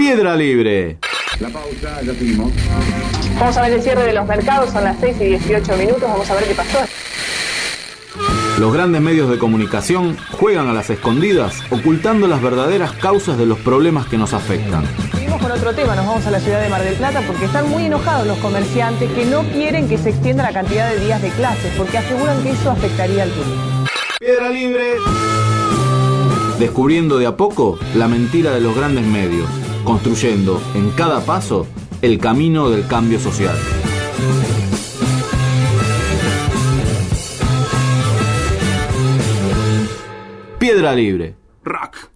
Piedra Libre. La pausa, ya seguimos. Vamos a ver el cierre de los mercados, son las 6:18. Vamos a ver qué pasó. Los grandes medios de comunicación juegan a las escondidas, ocultando las verdaderas causas de los problemas que nos afectan. Seguimos con otro tema, nos vamos a la ciudad de Mar del Plata porque están muy enojados los comerciantes que no quieren que se extienda la cantidad de días de clases porque aseguran que eso afectaría al turismo. Piedra Libre. Descubriendo de a poco la mentira de los grandes medios, construyendo en cada paso el camino del cambio social. Piedra Libre. Rock.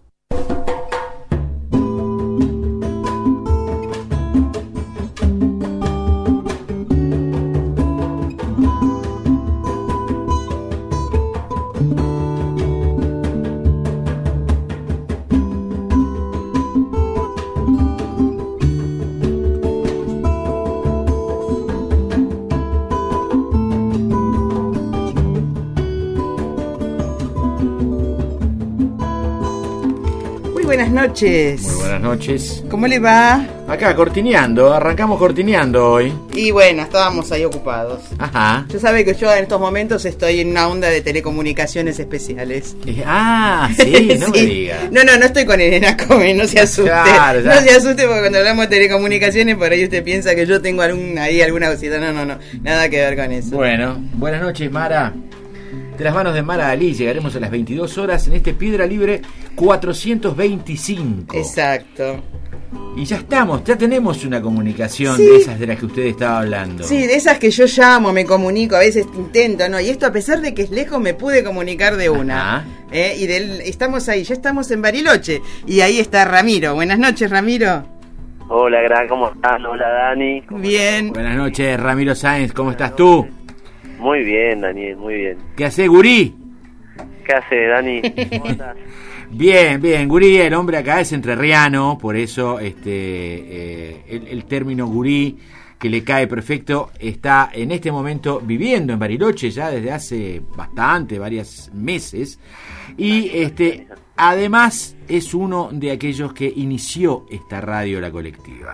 Buenas noches. Muy buenas noches. ¿Cómo le va? Acá, cortineando, arrancamos cortineando hoy. Y bueno, estábamos ahí ocupados. Ajá. Yo sabe que yo en estos momentos estoy en una onda de telecomunicaciones especiales. Sí, no me diga. No estoy con Elena Come, no se asuste. Claro, no se asuste porque cuando hablamos de telecomunicaciones por ahí usted piensa que yo tengo alguna cosita. No, nada que ver con eso. Bueno, buenas noches, Mara. De las manos de Mara Dalí llegaremos a las 22 horas en este Piedra Libre 425. Exacto. Y ya tenemos una comunicación sí. De esas de las que usted estaba hablando. Sí, de esas que yo llamo, me comunico, a veces intento, ¿no? Y esto a pesar de que es lejos me pude comunicar de una. Ajá. Estamos ahí, ya estamos en Bariloche. Y ahí está Ramiro. Buenas noches, Ramiro. Hola, Gran, ¿cómo están? Hola, Dani. Bien. Buenas noches, Ramiro Sáenz, ¿cómo estás tú? Muy bien, Daniel, muy bien. ¿Qué hace, gurí? ¿Qué hace, Dani? ¿Cómo estás? Bien, gurí, el hombre acá es entrerriano, por eso el término gurí que le cae perfecto está en este momento viviendo en Bariloche ya desde hace varios meses, y además es uno de aquellos que inició esta radio La Colectiva.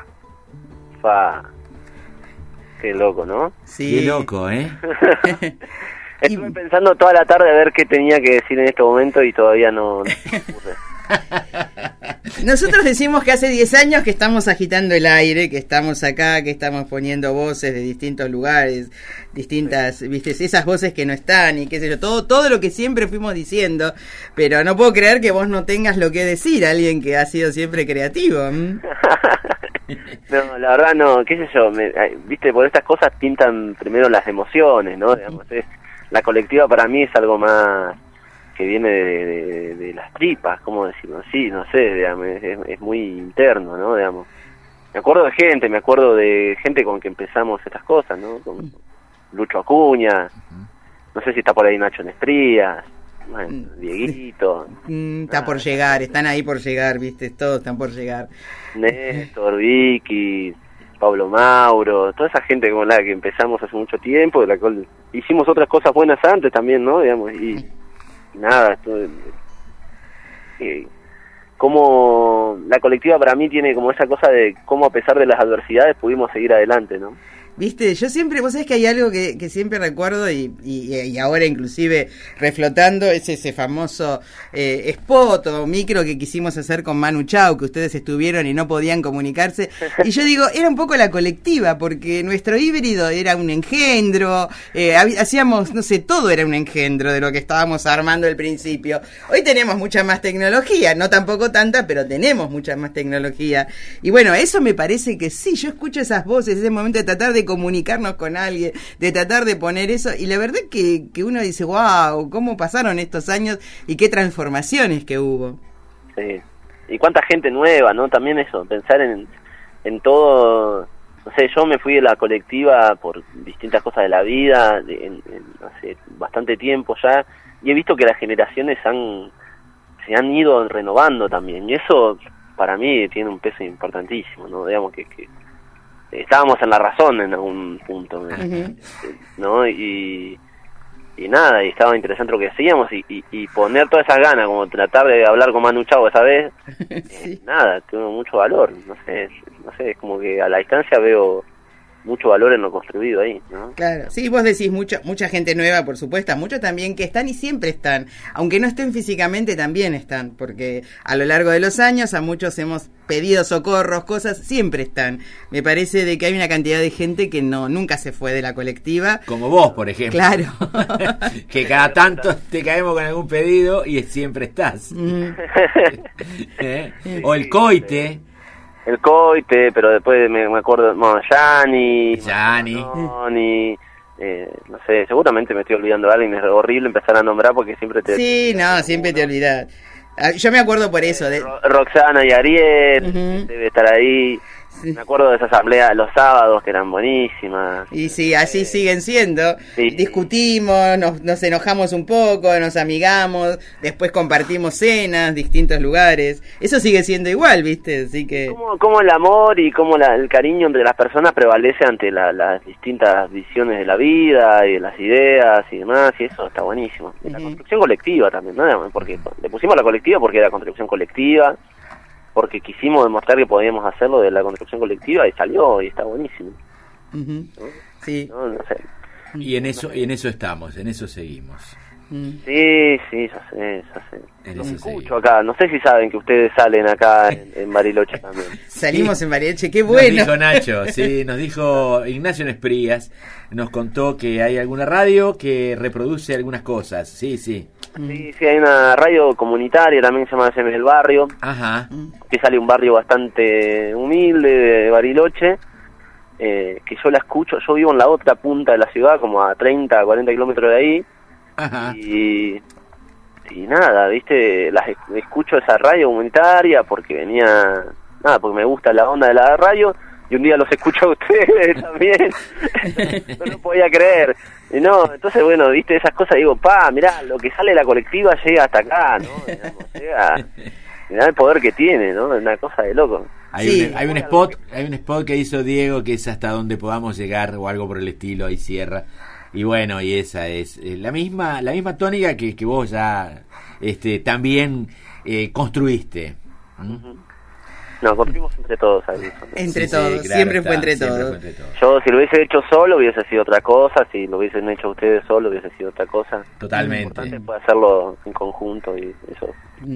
Qué loco, ¿no? Sí. Qué loco, ¿eh? Estuve pensando toda la tarde a ver qué tenía que decir en este momento y todavía no ocurre. Nosotros decimos que hace 10 años que estamos agitando el aire, que estamos acá, que estamos poniendo voces de distintos lugares, distintas, viste, esas voces que no están y qué sé yo, todo lo que siempre fuimos diciendo, pero no puedo creer que vos no tengas lo que decir, alguien que ha sido siempre creativo. No, la verdad no, qué sé yo, viste, por estas cosas pintan primero las emociones, ¿no? Digamos, la colectiva para mí es algo más que viene de las tripas, ¿cómo decirlo? Sí, no sé, digamos, es muy interno, ¿no? Digamos, me acuerdo de gente con que empezamos estas cosas, ¿no? Con Lucho Acuña, no sé si está por ahí Nacho Nestrías, bueno, Dieguito. Está por llegar, están ahí por llegar, viste, todos están por llegar. Néstor, Vicky, Pablo Mauro, toda esa gente con la que empezamos hace mucho tiempo, de la cual hicimos otras cosas buenas antes también, ¿no? Digamos, y nada, como la colectiva para mí tiene como esa cosa de cómo a pesar de las adversidades pudimos seguir adelante, ¿no? Viste, yo siempre, vos sabés que hay algo que siempre recuerdo y ahora inclusive reflotando es ese famoso spot o micro que quisimos hacer con Manu Chao, que ustedes estuvieron y no podían comunicarse, y yo digo, era un poco la colectiva, porque nuestro híbrido era un engendro, hacíamos, no sé, todo era un engendro de lo que estábamos armando al principio. Hoy tenemos mucha más tecnología, no tampoco tanta, pero tenemos mucha más tecnología, y bueno, eso me parece que sí, yo escucho esas voces, ese momento de tratar de comunicarnos con alguien, de tratar de poner eso, y la verdad que uno dice, wow, cómo pasaron estos años y qué transformaciones que hubo. Sí, y cuánta gente nueva, ¿no? También eso, pensar en todo, no sé, yo me fui de la colectiva por distintas cosas de la vida, hace bastante tiempo ya, y he visto que las generaciones se han ido renovando también, y eso para mí tiene un peso importantísimo, ¿no? Digamos que estábamos en la razón en algún punto, ¿no? Y nada, y estaba interesante lo que hacíamos, y poner todas esas ganas, como tratar de hablar con Manu Chao esa vez, Sí. nada, tuvo mucho valor, no sé, es como que a la distancia veo mucho valor en lo construido ahí, ¿no? Claro, sí, vos decís mucha gente nueva, por supuesto, muchos también que están y siempre están, aunque no estén físicamente también están, porque a lo largo de los años a muchos hemos pedido socorros, cosas, siempre están. Me parece de que hay una cantidad de gente que nunca se fue de la colectiva. Como vos, por ejemplo. Claro. Que cada tanto te caemos con algún pedido y siempre estás. ¿Eh? O el coite. El coite, pero después me acuerdo, bueno, Yani, no sé, seguramente me estoy olvidando de alguien, es horrible empezar a nombrar porque siempre te... Sí, no, siempre te olvidás. Yo me acuerdo por eso. Roxana y Ariel, debe estar ahí. Sí. Me acuerdo de esa asamblea los sábados que eran buenísimas. Y sí, así siguen siendo. Sí. Discutimos, nos enojamos un poco, nos amigamos, después compartimos cenas, distintos lugares. Eso sigue siendo igual, ¿viste? Así que... Cómo el amor y cómo el cariño entre las personas prevalece ante las distintas visiones de la vida y de las ideas y demás, y eso está buenísimo. Y la construcción colectiva también, ¿no? Porque le pusimos la colectiva porque era construcción colectiva, porque quisimos demostrar que podíamos hacerlo de la construcción colectiva y salió y está buenísimo. ¿no? Sí. No sé. Y en eso estamos, en eso seguimos. Sí, ya sé. En Los eso escucho seguimos. acá, no sé si saben que ustedes salen acá en Bariloche también. Salimos en Bariloche, qué Nos bueno. dijo Nacho, sí, nos dijo Ignacio Nesprías, nos contó que hay alguna radio que reproduce algunas cosas, sí. Sí, hay una radio comunitaria también que se llama FM del Barrio, Ajá. que sale un barrio bastante humilde de Bariloche, que yo la escucho, yo vivo en la otra punta de la ciudad, como a 30, 40 kilómetros de ahí, Ajá. y nada, viste, escucho esa radio comunitaria porque porque me gusta la onda de la radio, y un día los escucho a ustedes también, no lo podía creer, y no, entonces bueno, viste esas cosas, digo, mirá, lo que sale de la colectiva llega hasta acá, ¿no? Digamos, mirá el poder que tiene, ¿no? Es una cosa de loco. Hay un spot que hizo Diego que es hasta donde podamos llegar o algo por el estilo, ahí cierra. Y bueno, y esa es la misma tónica que vos ya también construiste. No, construimos entre todos ahí. Entre Sí, todos, claro, siempre fue entre todos. Yo si lo hubiese hecho solo hubiese sido otra cosa, si lo hubiesen hecho ustedes solo hubiese sido otra cosa. Totalmente. Lo importante fue hacerlo en conjunto y eso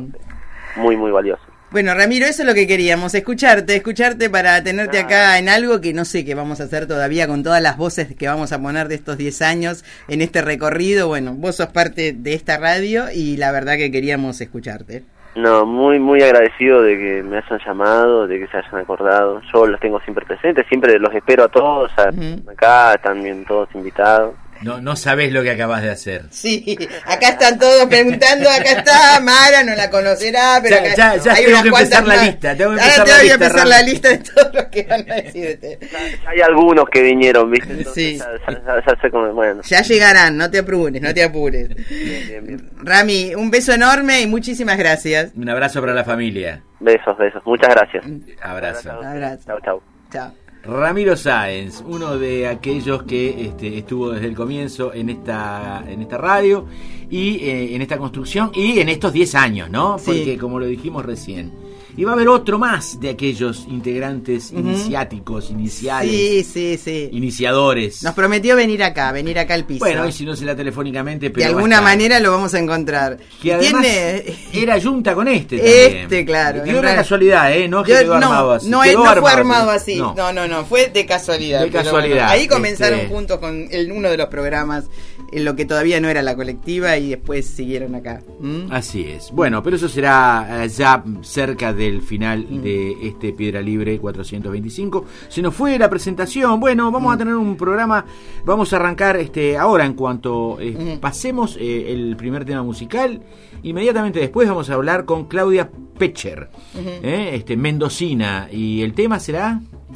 muy, muy valioso. Bueno, Ramiro, eso es lo que queríamos, escucharte para tenerte acá en algo que no sé qué vamos a hacer todavía con todas las voces que vamos a poner de estos 10 años en este recorrido. Bueno, vos sos parte de esta radio y la verdad que queríamos escucharte. No, muy, muy agradecido de que me hayan llamado, de que se hayan acordado. Yo los tengo siempre presentes, siempre los espero a todos, acá están bien todos invitados. No sabés lo que acabas de hacer. Sí, acá están todos preguntando, acá está Mara, no la conocerá, pero Ya acá hay tengo unas que empezar cuantas la más. lista, tengo que Ahora empezar te la voy a lista, empezar Rami. la lista de todos los que van a decirte. Hay algunos que vinieron, ¿viste? Entonces, Sí. ya sé cómo, bueno. Ya llegarán, no te apures, no te apures. Bien. Rami, un beso enorme y muchísimas gracias. Un abrazo para la familia. Besos, muchas gracias. Abrazo. Abrazo. Chau. Chao. Ramiro Sáenz, uno de aquellos que estuvo desde el comienzo en esta radio y en esta construcción y en estos 10 años, ¿no? Sí. Porque como lo dijimos recién, y va a haber otro más de aquellos integrantes iniciáticos, iniciales, Sí. iniciadores. Nos prometió venir acá al piso. Bueno, y si no será telefónicamente, de pero alguna va a estar. manera lo vamos a encontrar. Que además Tiene... era junta con también. Claro. Dio una casualidad, ¿no? Que quedó armado así. No, Quedó no fue armado así. No. No, fue de casualidad. De pero casualidad, bueno, ahí comenzaron juntos con uno de los programas en lo que todavía no era la colectiva y después siguieron acá. Así es. Bueno, pero eso será ya cerca del final de este Piedra Libre 425. Se nos fue la presentación. Bueno, vamos a tener un programa. Vamos a arrancar ahora en cuanto pasemos el primer tema musical. Inmediatamente después vamos a hablar con Claudia Pecher, mendocina. Y el tema será...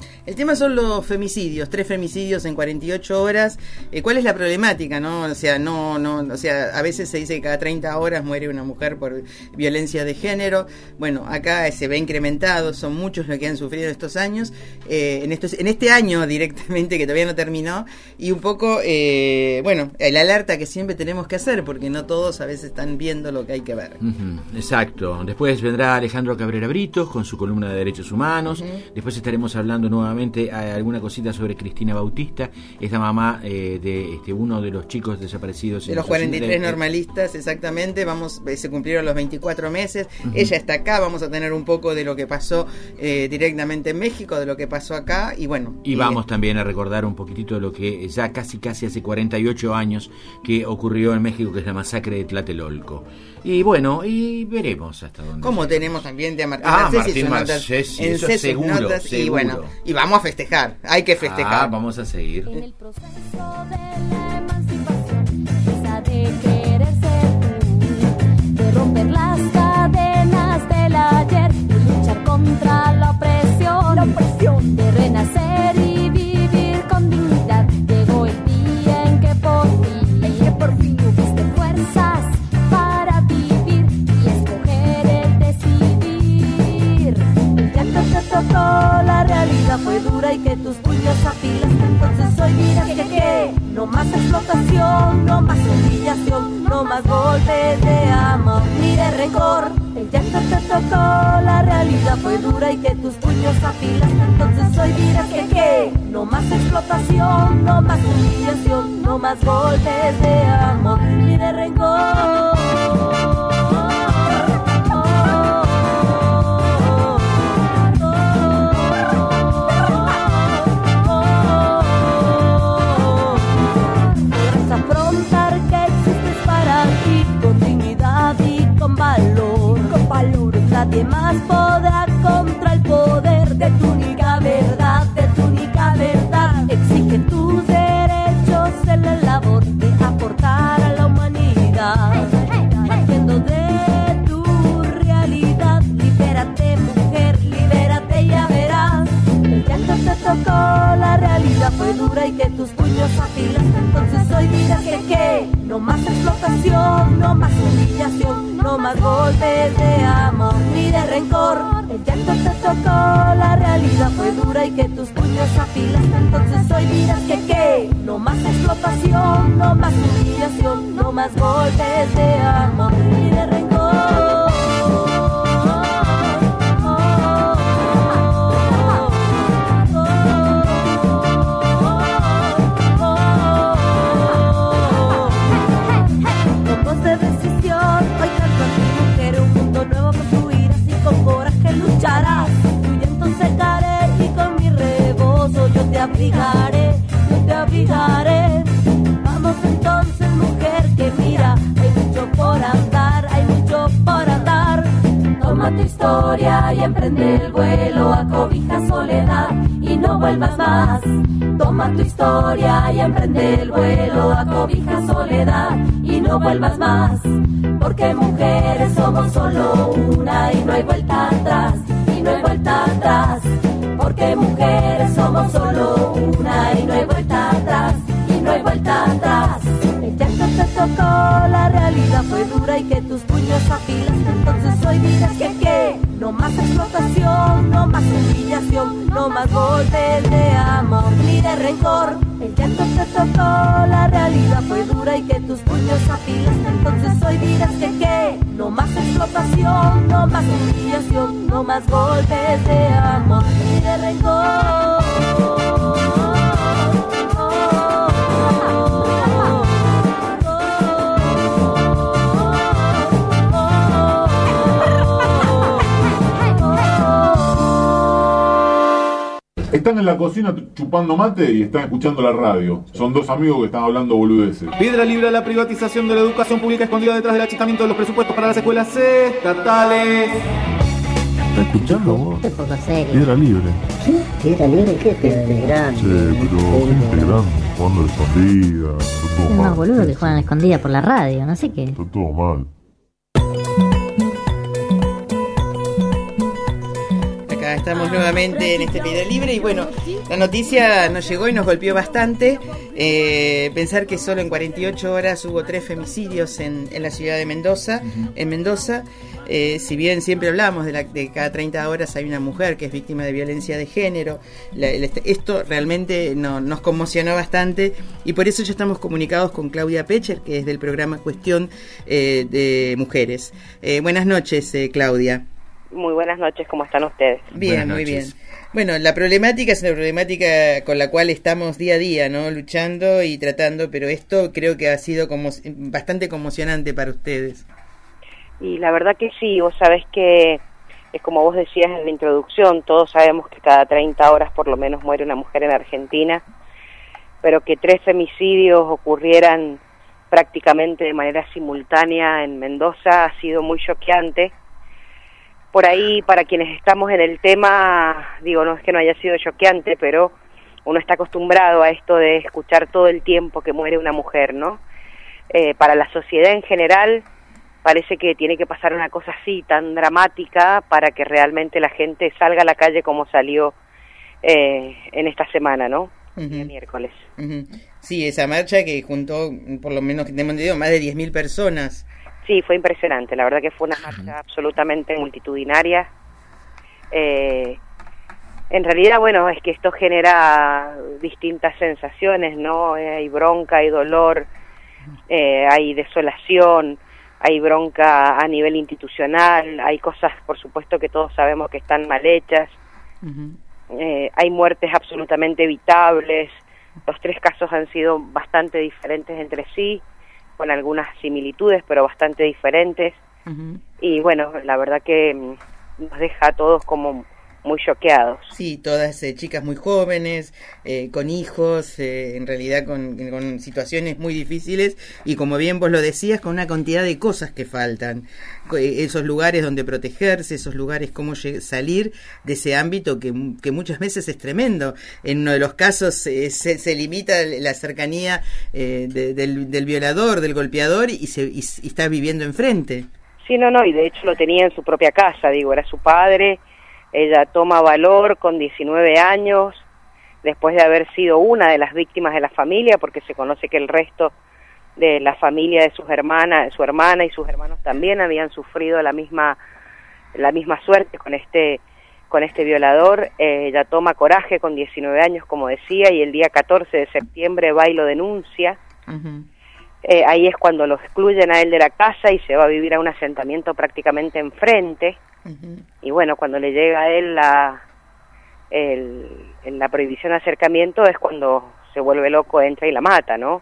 El tema son los femicidios, 3 femicidios en 48 horas. ¿Cuál es la problemática, no? O sea, a veces se dice que cada 30 horas muere una mujer por violencia de género. Bueno, acá se ve incrementado, son muchos los que han sufrido estos años, en este año directamente, que todavía no terminó, y un poco, el alerta que siempre tenemos que hacer, porque no todos a veces están viendo lo que hay que ver. Exacto. Después vendrá Alejandro Cabrera Britos con su columna de Derechos Humanos. Después estaremos hablando nuevamente alguna cosita sobre Cristina Bautista, esta mamá de uno de los chicos desaparecidos. De los 43 normalistas, exactamente. Se cumplieron los 24 meses. Ella está acá, vamos a tener un poco de lo que pasó directamente en México, de lo que pasó acá, y bueno. Y vamos también a recordar un poquitito de lo que ya casi hace 48 años que ocurrió en México, que es la masacre de Tlatelolco. Y bueno, y veremos hasta dónde. Como tenemos también de Martín Marcesi, eso es seguro. Y bueno, y vamos a festejar, hay que festejar. Vamos a seguir. En el proceso de la emancipación, esa de querer ser tú, de romper las cadenas del ayer, de luchar contra la opresión, de renacer y vivir con dignidad. Llegó el día en que por fin tuviste fuerzas para vivir y escoger el decidir. Ya te tocó, la realidad fue dura y que tus puños afilaste, entonces hoy dirás que no más explotación, no más humillación, no más golpes de amor ni de rencor. El llanto te tocó, la realidad fue dura y que tus puños afilaste, entonces hoy dirás que no más explotación, no más humillación, no más golpes de amor ni de rencor. Afrontar que existes para ti con dignidad y con valor. Nadie más podrá contra el poder de tu única verdad, Exige tus derechos en la labor de aportar a la humanidad. Partiendo de tu realidad, libérate mujer, libérate, ya verás. El llanto te tocó, la realidad fue dura y que tus puños afilaste, entonces hoy dirás que no más explotación, no más humillación, no más golpes de amor ni de rencor. El llanto te tocó, la realidad fue dura y que tus puños afilaste, entonces hoy dirás que no más explotación, no más humillación, no más golpes de amor ni de rencor. Hoy canto a ti, mujer, un mundo nuevo construirás y con coraje lucharás. Tu llanto secaré y con mi rebozo yo te abrigaré. Vamos entonces, mujer, que mira, hay mucho por andar, Toma tu historia y emprende el vuelo a cobija soledad y no vuelvas más. Toma tu historia y emprende el vuelo a cobija soledad y no vuelvas más. Porque mujeres somos solo una y no hay vuelta atrás, Porque mujeres somos solo una y no hay vuelta atrás, El llanto te tocó, la realidad fue dura y que tus puños afilaste, entonces hoy dirás que no más explotación, no más humillación, no más golpes de amor ni de rencor. El llanto te tocó, la realidad fue dura y que tus puños afilaste, entonces hoy dirás que no más explotación, no más humillación, no más golpes de amor ni de rencor. Están en la cocina chupando mate y están escuchando la radio. Son dos amigos que están hablando boludeces. Piedra libre a la privatización de la educación pública escondida detrás del achicamiento de los presupuestos para las escuelas estatales. ¿Estás escuchando vos? Qué poco serio. Piedra libre. ¿Qué? ¿Piedra libre? ¿Qué piedra grande? Sí, pero gente grande, jugando a la escondida. Es más boludo que juegan a la escondida por la radio, no sé qué. Está todo mal. Acá estamos nuevamente en este Vida Libre y bueno, la noticia nos llegó y nos golpeó bastante. Pensar que solo en 48 horas hubo 3 femicidios en la ciudad de Mendoza. En Mendoza, si bien siempre hablamos de cada 30 horas hay una mujer que es víctima de violencia de género, esto realmente nos conmocionó bastante y por eso ya estamos comunicados con Claudia Pecher, que es del programa Cuestión de Mujeres. Buenas noches, Claudia. Muy buenas noches, ¿cómo están ustedes? Bien, muy bien. Bueno, la problemática es una problemática con la cual estamos día a día, ¿no? Luchando y tratando, pero esto creo que ha sido bastante conmocionante para ustedes. Y la verdad que sí, vos sabés que es como vos decías en la introducción, todos sabemos que cada 30 horas por lo menos muere una mujer en Argentina, pero que 3 femicidios ocurrieran prácticamente de manera simultánea en Mendoza ha sido muy choqueante. Por ahí, para quienes estamos en el tema, digo, no es que no haya sido choqueante, pero uno está acostumbrado a esto de escuchar todo el tiempo que muere una mujer, ¿no? Para la sociedad en general, parece que tiene que pasar una cosa así, tan dramática, para que realmente la gente salga a la calle como salió en esta semana, ¿no? El miércoles. Sí, esa marcha que juntó, por lo menos que tenemos entendido, más de 10.000 personas. Sí, fue impresionante, la verdad que fue una marcha absolutamente multitudinaria. En realidad, bueno, es que esto genera distintas sensaciones, ¿no? Hay bronca, hay dolor, hay desolación, hay bronca a nivel institucional, hay cosas, por supuesto, que todos sabemos que están mal hechas. Hay muertes absolutamente evitables. Los 3 casos han sido bastante diferentes entre sí, con algunas similitudes, pero bastante diferentes. Y bueno, la verdad que nos deja a todos como muy choqueados. Sí, todas chicas muy jóvenes, con hijos, en realidad con situaciones muy difíciles y como bien vos lo decías, con una cantidad de cosas que faltan. Esos lugares donde protegerse, esos lugares cómo salir de ese ámbito que muchas veces es tremendo. En uno de los casos se limita la cercanía del violador, del golpeador y está viviendo enfrente. Sí, no, y de hecho lo tenía en su propia casa, digo, era su padre. Ella toma valor con 19 años, después de haber sido una de las víctimas de la familia, porque se conoce que el resto de la familia de su hermana y sus hermanos también habían sufrido la misma suerte con este violador. Ella toma coraje con 19 años, como decía, y el día 14 de septiembre va y lo denuncia. Ahí es cuando lo excluyen a él de la casa y se va a vivir a un asentamiento prácticamente enfrente. Y bueno, cuando le llega a él la prohibición de acercamiento es cuando se vuelve loco, entra y la mata, ¿no?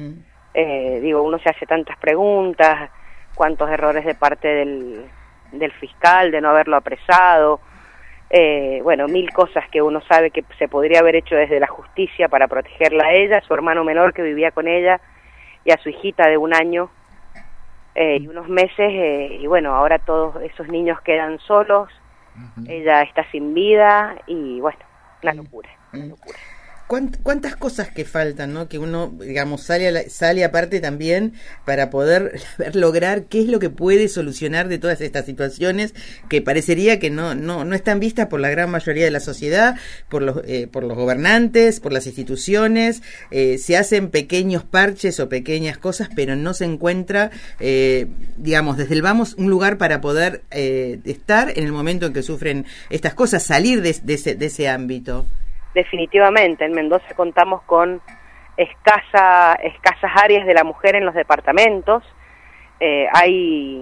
Digo, uno se hace tantas preguntas, cuántos errores de parte del fiscal de no haberlo apresado, bueno, 1000 cosas que uno sabe que se podría haber hecho desde la justicia para protegerla a ella, a su hermano menor que vivía con ella y a su hijita de 1 año y unos meses, y bueno, ahora todos esos niños quedan solos, ella está sin vida y bueno, una locura. ¿Cuántas cosas que faltan, ¿no? Que uno, digamos, sale aparte también para poder lograr qué es lo que puede solucionar de todas estas situaciones que parecería que no están vistas por la gran mayoría de la sociedad, por los gobernantes, por las instituciones. Se hacen pequeños parches o pequeñas cosas, pero no se encuentra, digamos, desde el vamos, un lugar para poder estar en el momento en que sufren estas cosas, salir de ese ámbito. Definitivamente, en Mendoza contamos con escasas áreas de la mujer en los departamentos. Hay,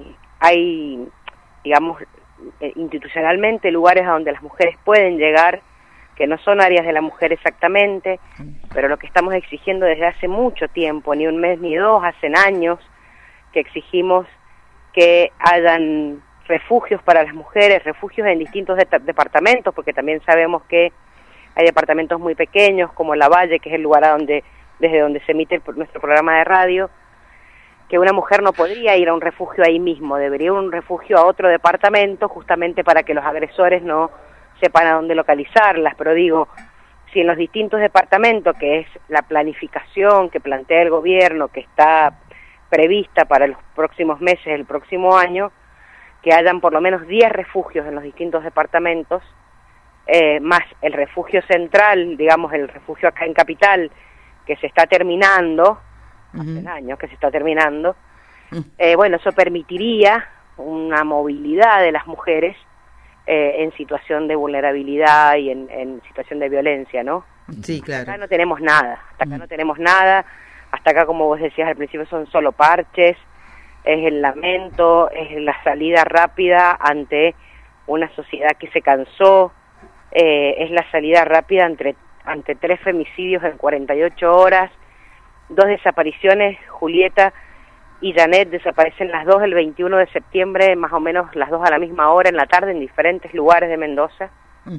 digamos, institucionalmente lugares a donde las mujeres pueden llegar, que no son áreas de la mujer exactamente, pero lo que estamos exigiendo desde hace mucho tiempo, ni 1 mes ni 2, hace años que exigimos que hayan refugios para las mujeres, refugios en distintos departamentos, porque también sabemos que hay departamentos muy pequeños, como La Valle, que es el lugar desde donde se emite nuestro programa de radio, que una mujer no podría ir a un refugio ahí mismo, debería ir a un refugio a otro departamento, justamente para que los agresores no sepan a dónde localizarlas. Pero digo, si en los distintos departamentos, que es la planificación que plantea el gobierno, que está prevista para los próximos meses, el próximo año, que hayan por lo menos 10 refugios en los distintos departamentos, más el refugio central, digamos el refugio acá en Capital, que se está terminando, hace años que se está terminando, bueno, eso permitiría una movilidad de las mujeres en situación de vulnerabilidad y en situación de violencia, ¿no? Sí, claro. Acá no tenemos nada, hasta acá no tenemos nada, hasta acá, como vos decías al principio, son solo parches, es el lamento, es la salida rápida ante una sociedad que se cansó, es la salida rápida ante 3 femicidios en 48 horas, 2 desapariciones, Julieta y Janet desaparecen las 2 el 21 de septiembre, más o menos las 2 a la misma hora en la tarde en diferentes lugares de Mendoza.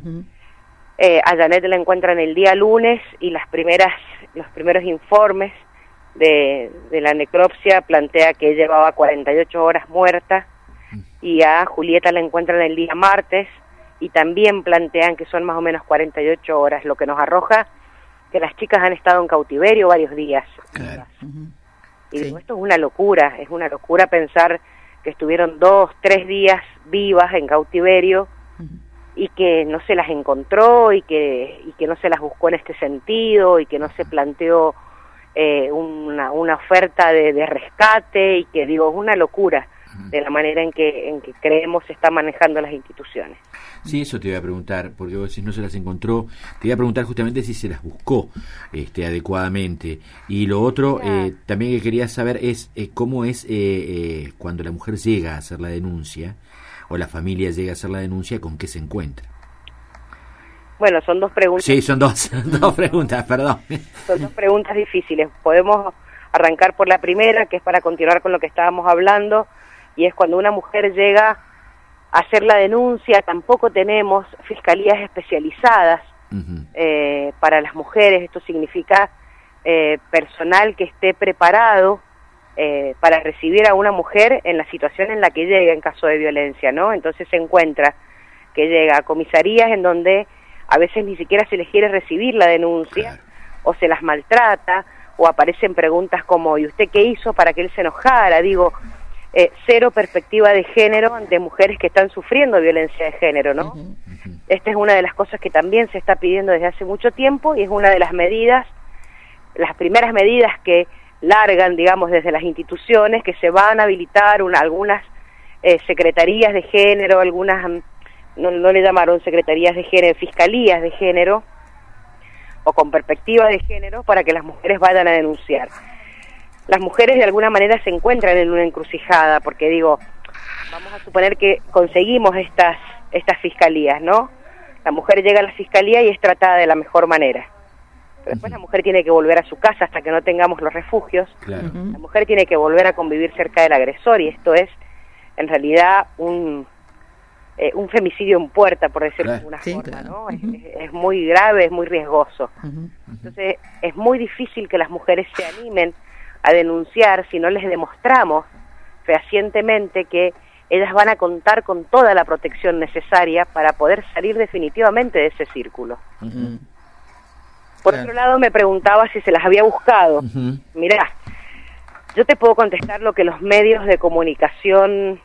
A Janet la encuentran el día lunes y los primeros informes de la necropsia plantea que llevaba 48 horas muerta, y a Julieta la encuentran el día martes y también plantean que son más o menos 48 horas, lo que nos arroja que las chicas han estado en cautiverio varios días. Claro. Y digo, esto es una locura pensar que estuvieron 2, 3 días vivas en cautiverio y que no se las encontró y que no se las buscó en este sentido y que no se planteó una oferta de rescate, y que digo, es una locura de la manera en que creemos se están manejando las instituciones. Sí, eso te iba a preguntar, porque vos decís no se las encontró, te iba a preguntar justamente si se las buscó adecuadamente. Y lo otro también que quería saber es cómo es cuando la mujer llega a hacer la denuncia, o la familia llega a hacer la denuncia, ¿con qué se encuentra? Bueno, son 2 preguntas. Sí, son dos preguntas, perdón. Son 2 preguntas difíciles. Podemos arrancar por la primera, que es para continuar con lo que estábamos hablando, y es cuando una mujer llega a hacer la denuncia. Tampoco tenemos fiscalías especializadas para las mujeres. Esto significa personal que esté preparado para recibir a una mujer en la situación en la que llega en caso de violencia, ¿no? Entonces se encuentra que llega a comisarías en donde a veces ni siquiera se les quiere recibir la denuncia, o se las maltrata, o aparecen preguntas como, ¿y usted qué hizo para que él se enojara? Digo, cero perspectiva de género ante mujeres que están sufriendo violencia de género, ¿no? Esta es una de las cosas que también se está pidiendo desde hace mucho tiempo, y es una de las medidas, las primeras medidas que largan, digamos, desde las instituciones, que se van a habilitar algunas secretarías de género, algunas, no le llamaron secretarías de género, fiscalías de género, o con perspectiva de género, para que las mujeres vayan a denunciar. Las mujeres de alguna manera se encuentran en una encrucijada, porque digo, vamos a suponer que conseguimos estas fiscalías, ¿no? La mujer llega a la fiscalía y es tratada de la mejor manera. Pero después la mujer tiene que volver a su casa hasta que no tengamos los refugios. Claro. La mujer tiene que volver a convivir cerca del agresor, y esto es, en realidad, un femicidio en puerta, por decirlo de alguna forma, ¿no? Es muy grave, es muy riesgoso. Entonces, es muy difícil que las mujeres se animen a denunciar si no les demostramos fehacientemente que ellas van a contar con toda la protección necesaria para poder salir definitivamente de ese círculo. Por otro lado, me preguntaba si se las había buscado. Mirá, yo te puedo contestar lo que los medios de comunicación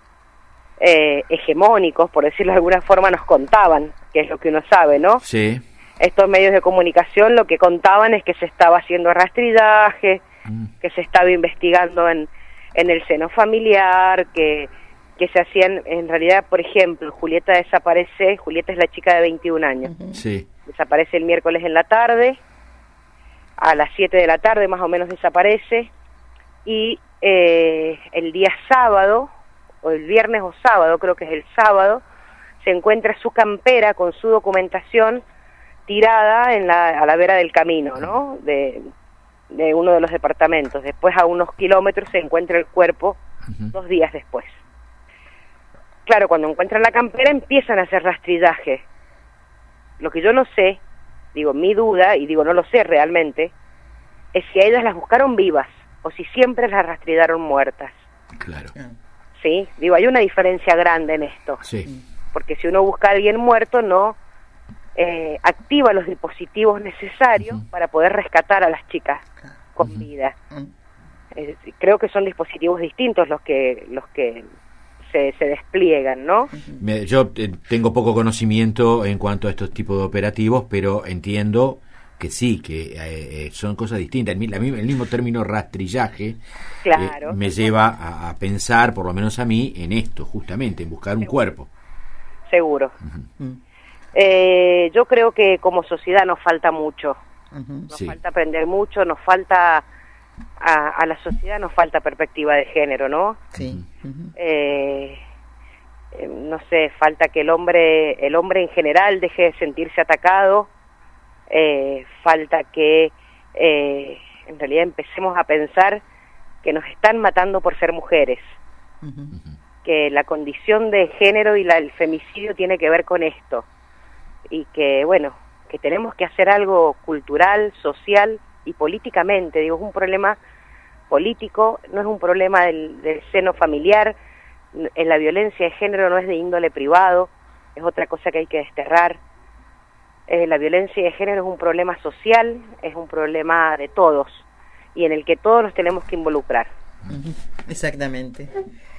hegemónicos, por decirlo de alguna forma, nos contaban, que es lo que uno sabe, ¿no? Sí. Estos medios de comunicación lo que contaban es que se estaba haciendo rastrillaje, que se estaba investigando en el seno familiar, que se hacían, en realidad, por ejemplo, Julieta es la chica de 21 años. Sí. Desaparece el miércoles en la tarde, a las 7 de la tarde más o menos desaparece, y el día sábado, o el viernes o sábado, creo que es el sábado, se encuentra su campera con su documentación tirada a la vera del camino, ¿no? De uno de los departamentos. Después, a unos kilómetros, se encuentra el cuerpo 2 días después. Claro, cuando encuentran la campera empiezan a hacer rastrillaje. Lo que yo no sé, digo, mi duda, y digo, no lo sé realmente, es si a ellas las buscaron vivas o si siempre las rastrillaron muertas. Claro. Sí, digo, hay una diferencia grande en esto. Sí. Porque si uno busca a alguien muerto, no activa los dispositivos necesarios para poder rescatar a las chicas con vida. Creo que son dispositivos distintos los que se despliegan, ¿no? Yo tengo poco conocimiento en cuanto a estos tipos de operativos, pero entiendo que sí, que son cosas distintas. El mismo término rastrillaje Claro. me lleva a pensar, por lo menos a mí, en esto, justamente, en buscar un cuerpo. Seguro. Yo creo que como sociedad nos falta mucho. Nos falta aprender mucho, nos falta... A la sociedad nos falta perspectiva de género, ¿no? Sí. No sé, falta que el hombre en general deje de sentirse atacado, falta que en realidad empecemos a pensar que nos están matando por ser mujeres, que la condición de género y el femicidio tiene que ver con esto, y que bueno, que tenemos que hacer algo cultural, social y políticamente. Digo, es un problema político, no es un problema del seno familiar. En la violencia de género no es de índole privado, es otra cosa que hay que desterrar. La violencia de género es un problema social, es un problema de todos, y en el que todos nos tenemos que involucrar. Exactamente.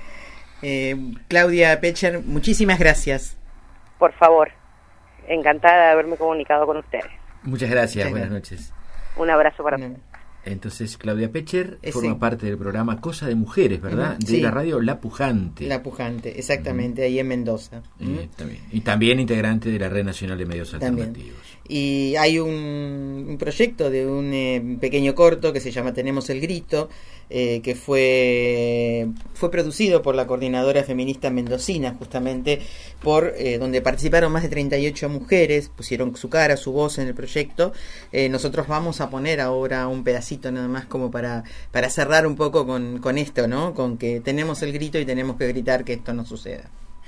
Claudia Pecher, muchísimas gracias. Por favor, encantada de haberme comunicado con ustedes. Muchas gracias, buenas noches. Un abrazo para todos. Entonces, Claudia Pecher forma parte del programa Cosa de Mujeres, ¿verdad? De la radio La Pujante. La Pujante, exactamente, ahí en Mendoza. También. Y también integrante de la Red Nacional de Medios Alternativos. Y hay un proyecto de un pequeño corto que se llama Tenemos el Grito, que fue producido por la Coordinadora Feminista Mendocina, justamente, donde participaron más de 38 mujeres, pusieron su cara, su voz en el proyecto. Nosotros vamos a poner ahora un pedacito nada más como para cerrar un poco con esto, ¿no? Con que tenemos el grito y tenemos que gritar que esto no suceda.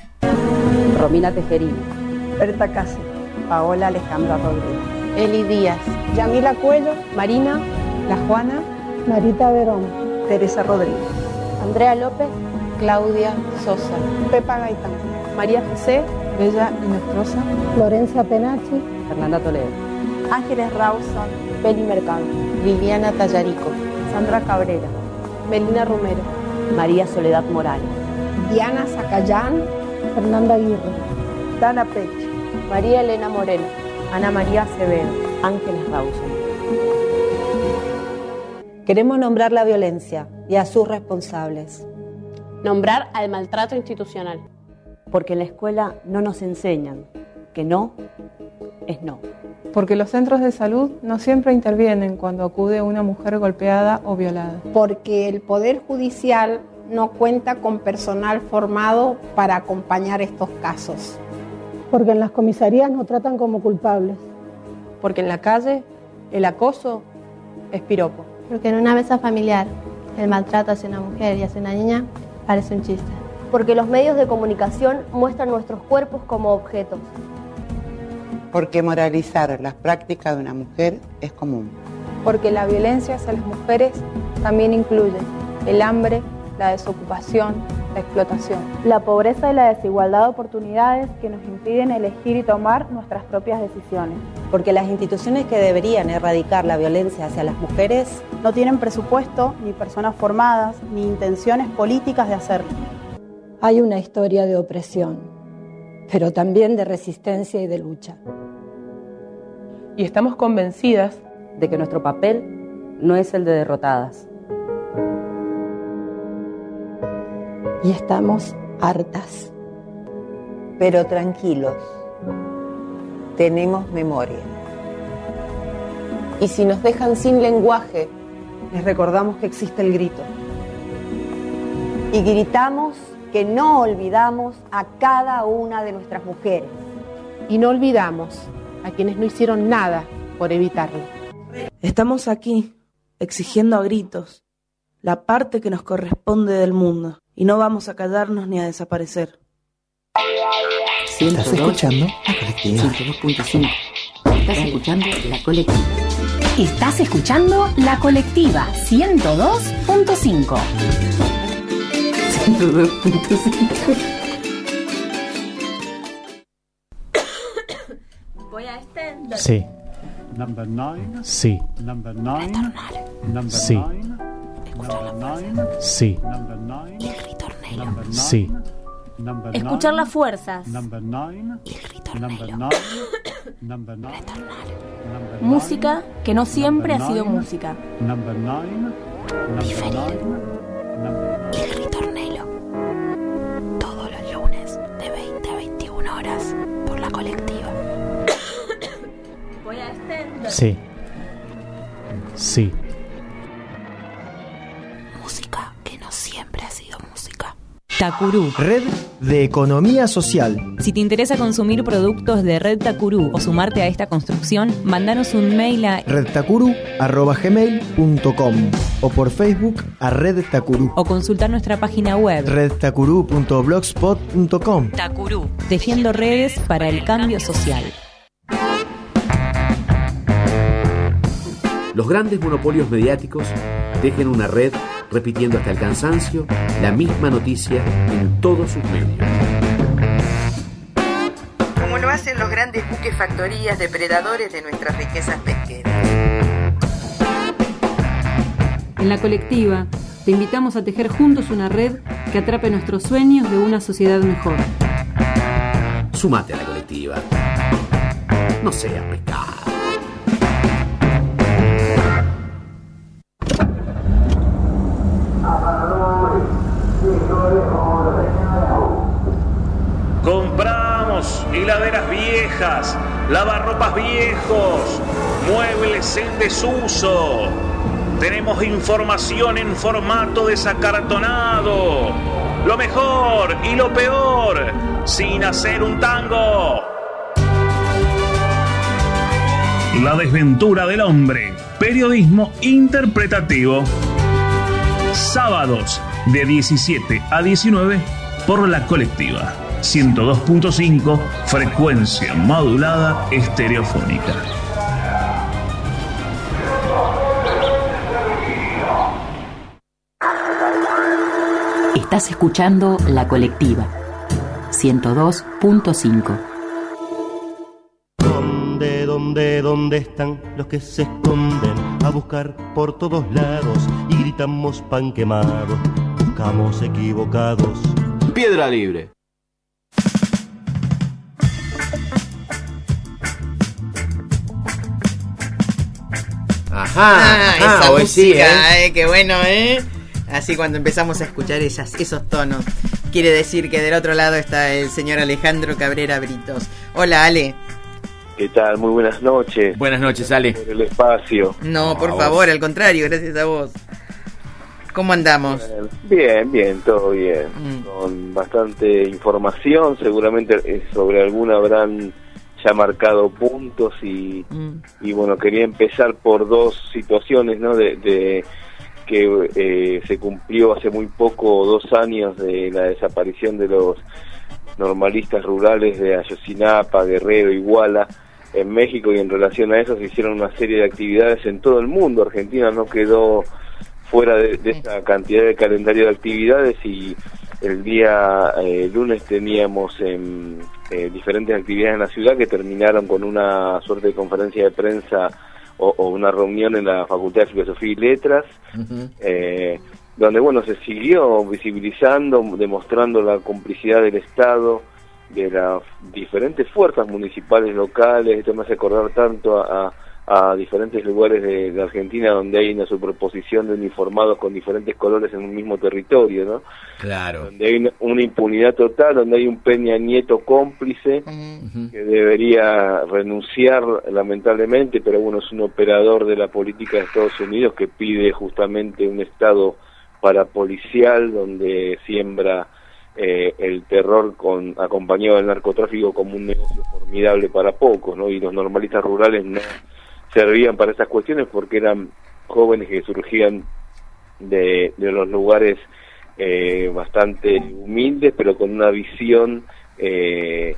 Romina Tejerini, Berta Casi, Paola Alejandra Rodríguez, Eli Díaz, Yamila Cuello, Marina, La Juana, Marita Verón, Teresa Rodríguez, Andrea López, Claudia Sosa, Pepa Gaitán, María José, Bella Inestrosa, Florencia Penachi, Fernanda Toledo, Ángeles Rawson, Beli Mercado, Liliana Tallarico, Sandra Cabrera, Melina Romero, María Soledad Morales, Diana Zacayán, Fernanda Aguirre, Dana Pech, María Elena Moreno, Ana María Acevedo, Ángeles Rawson. Queremos nombrar la violencia y a sus responsables. Nombrar al maltrato institucional. Porque en la escuela no nos enseñan que no es no. Porque los centros de salud no siempre intervienen cuando acude una mujer golpeada o violada. Porque el Poder Judicial no cuenta con personal formado para acompañar estos casos. Porque en las comisarías nos tratan como culpables. Porque en la calle el acoso es piropo. Porque en una mesa familiar el maltrato hacia una mujer y hacia una niña parece un chiste. Porque los medios de comunicación muestran nuestros cuerpos como objetos. Porque moralizar las prácticas de una mujer es común. Porque la violencia hacia las mujeres también incluye el hambre, la desocupación, la explotación. La pobreza y la desigualdad de oportunidades que nos impiden elegir y tomar nuestras propias decisiones. Porque las instituciones que deberían erradicar la violencia hacia las mujeres no tienen presupuesto, ni personas formadas, ni intenciones políticas de hacerlo. Hay una historia de opresión, pero también de resistencia y de lucha. Y estamos convencidas de que nuestro papel no es el de derrotadas. Y estamos hartas. Pero tranquilos, tenemos memoria. Y si nos dejan sin lenguaje, les recordamos que existe el grito. Y gritamos que no olvidamos a cada una de nuestras mujeres. Y no olvidamos a quienes no hicieron nada por evitarlo. Estamos aquí, exigiendo a gritos la parte que nos corresponde del mundo. Y no vamos a callarnos ni a desaparecer. ¿Estás escuchando La Colectiva? 102.5. Estás escuchando La Colectiva. Estás escuchando La Colectiva 102.5. 102.5. Voy a este. Sí. Number 9. Sí. Number 9. Number Sí. 9. Number 9. Sí. Number 9. Y el ritornello. Sí. Escuchar las fuerzas. Y el ritornelo. Música que no siempre ha sido música. Diferir. Y el ritornelo. Todos los lunes de 20 a 21 horas por La Colectiva. Voy a extender. Sí. Sí. Música que no siempre ha sido música. Takuru, Red de Economía Social. Si te interesa consumir productos de Red Takuru o sumarte a esta construcción, mandanos un mail a redtakuru@gmail.com o por Facebook a Red Takuru o consultar nuestra página web redtakuru.blogspot.com. Takuru, tejiendo redes para el cambio social. Los grandes monopolios mediáticos tejen una red repitiendo hasta el cansancio la misma noticia en todos sus medios. Como lo hacen los grandes buques factorías depredadores de nuestras riquezas pesqueras. En La Colectiva, te invitamos a tejer juntos una red que atrape nuestros sueños de una sociedad mejor. Súmate a La Colectiva. No seas pescado. Compramos heladeras viejas, lavarropas viejos, muebles en desuso. Tenemos información en formato desacartonado. Lo mejor y lo peor, sin hacer un tango. La desventura del hombre. Periodismo interpretativo. Sábados de 17 a 19 por La Colectiva. 102.5, frecuencia modulada estereofónica. Estás escuchando La Colectiva. 102.5. ¿Dónde están los que se esconden a buscar por todos lados y gritamos pan quemado? Buscamos equivocados. Piedra libre. Esa música, qué bueno, Así cuando empezamos a escuchar esos tonos, quiere decir que del otro lado está el señor Alejandro Cabrera Britos. Hola, Ale. ¿Qué tal? Muy buenas noches. Buenas noches, Ale. Por el espacio. No, por favor, al contrario, gracias a vos. ¿Cómo andamos? Bien, todo bien. Con bastante información, seguramente sobre alguna habrán ya marcado puntos y bueno, quería empezar por dos situaciones, ¿no? De que se cumplió hace muy poco 2 años de la desaparición de los normalistas rurales de Ayotzinapa, Guerrero, Iguala, en México, y en relación a eso se hicieron una serie de actividades en todo el mundo. Argentina no quedó fuera de esa cantidad de calendario de actividades, y el día lunes teníamos diferentes actividades en la ciudad que terminaron con una suerte de conferencia de prensa o una reunión en la Facultad de Filosofía y Letras, donde bueno, se siguió visibilizando, demostrando la complicidad del Estado, de las diferentes fuerzas municipales locales. Esto me hace acordar tanto a diferentes lugares de Argentina donde hay una superposición de uniformados con diferentes colores en un mismo territorio, ¿no? Claro. Donde hay una impunidad total, donde hay un Peña Nieto cómplice que debería renunciar lamentablemente, pero bueno, es un operador de la política de Estados Unidos que pide justamente un Estado parapolicial donde siembra el terror acompañado del narcotráfico como un negocio formidable para pocos, ¿no? Y los normalistas rurales no servían para esas cuestiones porque eran jóvenes que surgían de los lugares bastante humildes, pero con una visión de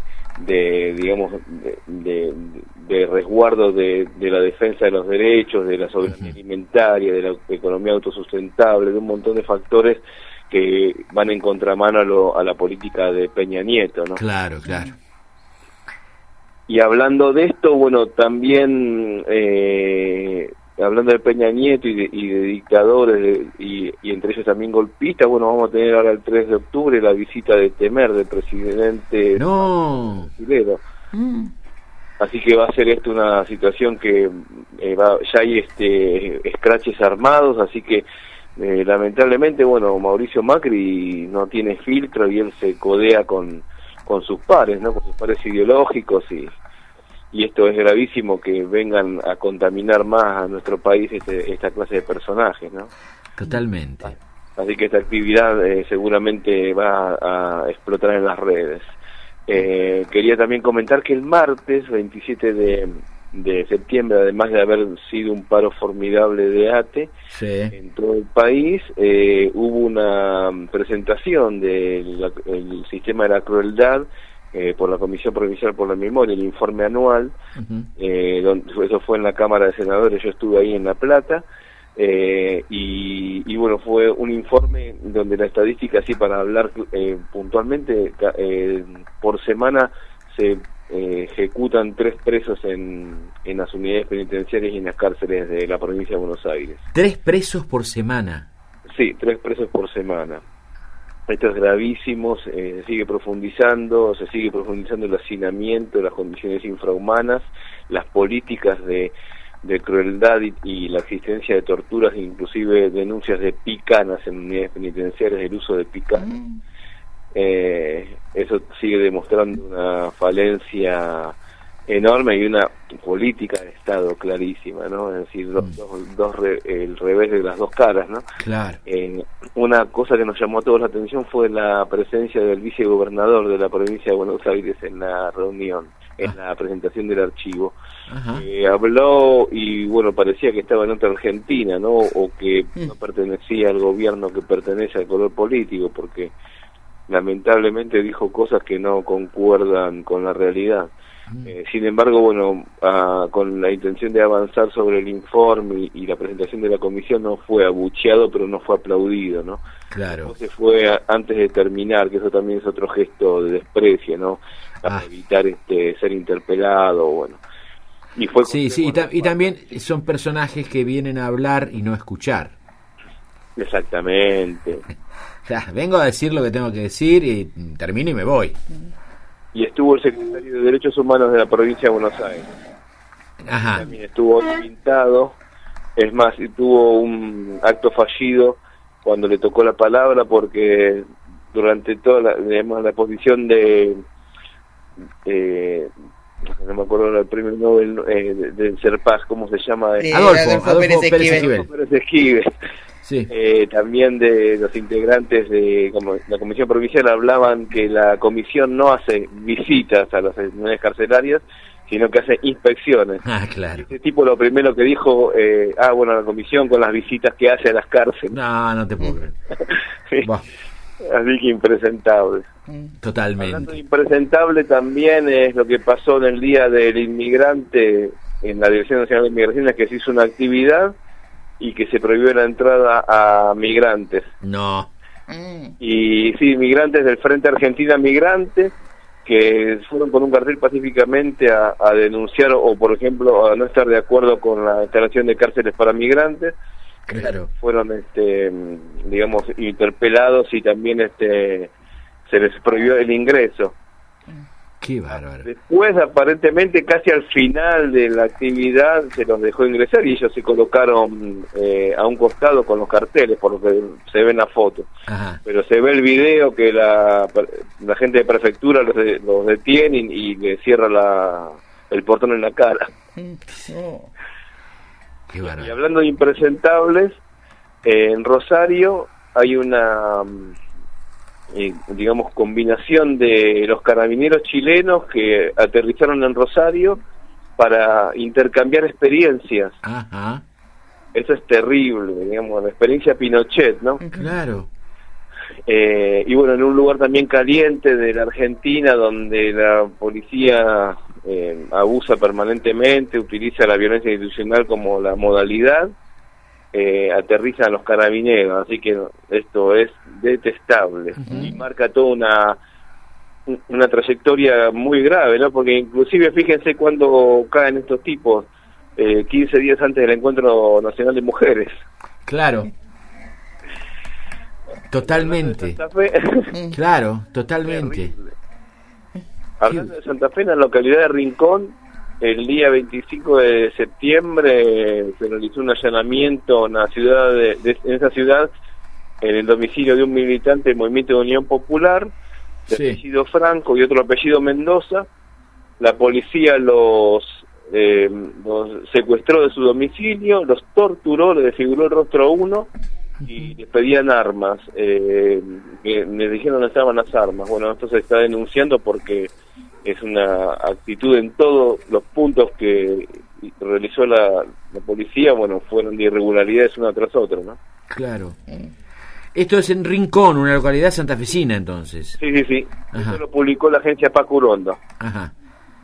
resguardo de la defensa de los derechos, de la soberanía alimentaria, de la economía autosustentable, de un montón de factores que van en contramano a la política de Peña Nieto, ¿no? Claro. Y hablando de esto, bueno, también hablando de Peña Nieto y de dictadores y entre ellos también golpistas, bueno, vamos a tener ahora el 3 de octubre la visita de Temer, del presidente brasileño. Así que va a ser esto una situación que ya hay escraches armados, así que lamentablemente, bueno, Mauricio Macri no tiene filtro y él se codea con sus pares, ¿no? Con sus pares ideológicos y esto es gravísimo, que vengan a contaminar más a nuestro país esta clase de personajes, ¿no? Totalmente. Así que esta actividad seguramente va a explotar en las redes. Quería también comentar que el martes 27 de septiembre, además de haber sido un paro formidable de ATE en todo el país, hubo una presentación del sistema de la crueldad por la Comisión Provincial por la Memoria, el informe anual, eso fue en la Cámara de Senadores, yo estuve ahí en La Plata, y bueno, fue un informe donde la estadística, así para hablar puntualmente, por semana se ejecutan 3 presos en las unidades penitenciarias y en las cárceles de la provincia de Buenos Aires. 3 presos por semana. Sí, 3 presos por semana. Esto es gravísimo, se sigue profundizando el hacinamiento, las condiciones infrahumanas, las políticas de crueldad y la existencia de torturas, inclusive denuncias de picanas en unidades penitenciarias, el uso de picanas. Eso sigue demostrando una falencia enorme y una política de Estado clarísima, ¿no? Es decir, el revés de las dos caras, ¿no? Claro. Una cosa que nos llamó a todos la atención fue la presencia del vicegobernador de la provincia de Buenos Aires en la reunión, en la presentación del archivo. Habló y bueno, parecía que estaba en otra Argentina, ¿no? O que no pertenecía al gobierno que pertenece al color político, porque lamentablemente dijo cosas que no concuerdan con la realidad. Sin embargo, bueno, con la intención de avanzar sobre el informe y la presentación de la comisión, no fue abucheado, pero no fue aplaudido, ¿no? Claro. Se fue antes de terminar, que eso también es otro gesto de desprecio, ¿no? Para evitar ser interpelado, bueno. Y fue y también son personajes que vienen a hablar y no a escuchar. Exactamente. O sea, vengo a decir lo que tengo que decir y termino y me voy. Y estuvo el secretario de Derechos Humanos de la provincia de Buenos Aires. También estuvo pintado, es más, tuvo un acto fallido cuando le tocó la palabra, porque durante toda la exposición no me acuerdo el premio Nobel del Serpaz, ¿cómo se llama? Adolfo Pérez Esquivel. Sí. También de los integrantes de la Comisión Provincial hablaban que la comisión no hace visitas a las unidades carcelarias, sino que hace inspecciones. Claro. Este tipo lo primero que dijo, bueno, la comisión con las visitas que hace a las cárceles. No te puedo creer. Sí. Así que impresentable. Totalmente. Hablando de impresentable también es lo que pasó en el Día del Inmigrante en la Dirección Nacional de Migraciones, que se hizo una actividad y que se prohibió la entrada a migrantes. No. Y sí, migrantes del Frente Argentina Migrante, que fueron con un cartel pacíficamente a denunciar o, por ejemplo, a no estar de acuerdo con la instalación de cárceles para migrantes. Claro. Fueron, digamos, interpelados y también se les prohibió el ingreso. Qué bárbaro. Después, aparentemente, casi al final de la actividad se los dejó ingresar y ellos se colocaron a un costado con los carteles, por lo que se ve en la foto. Pero se ve el video que la gente de prefectura los detiene y le cierra el portón en la cara. Qué bárbaro. Y hablando de impresentables, en Rosario hay una digamos, combinación de los carabineros chilenos que aterrizaron en Rosario para intercambiar experiencias. Eso es terrible, digamos, la experiencia Pinochet, ¿no? Claro. Y bueno, en un lugar también caliente de la Argentina, donde la policía abusa permanentemente, utiliza la violencia institucional como la modalidad, aterrizan los carabineros, así que esto es detestable y marca toda una trayectoria muy grave, ¿no? Porque inclusive fíjense cuando caen estos tipos, 15 días antes del Encuentro Nacional de Mujeres. Claro. Totalmente. Claro, totalmente. Hablando de Santa Fe, en la localidad de Rincón, el día 25 de septiembre se realizó un allanamiento en la ciudad en esa ciudad, en el domicilio de un militante del Movimiento de Unión Popular, de apellido Franco y otro apellido Mendoza. La policía los secuestró de su domicilio, los torturó, le desfiguró el rostro a uno y les pedían armas. Que les dijeron dónde estaban las armas. Bueno, esto se está denunciando porque es una actitud en todos los puntos que realizó la policía, bueno, fueron de irregularidades una tras otra, ¿no? Claro. Esto es en Rincón, una localidad santafesina, entonces. Sí. Esto lo publicó la agencia Paco Urondo. Ajá.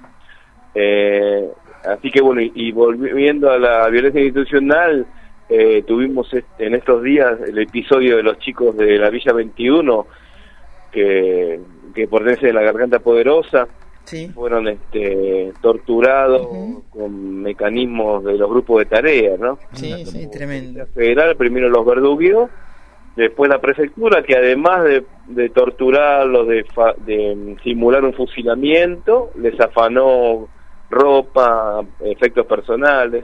Así que bueno, y volviendo a la violencia institucional, tuvimos en estos días el episodio de los chicos de la Villa 21 que pertenecen a la Garganta Poderosa. Sí. Fueron torturados con mecanismos de los grupos de tarea, ¿no? Sí, tremendo. La federal primero los verdugueó, después la prefectura, que además de torturarlos, de simular un fusilamiento, les afanó ropa, efectos personales.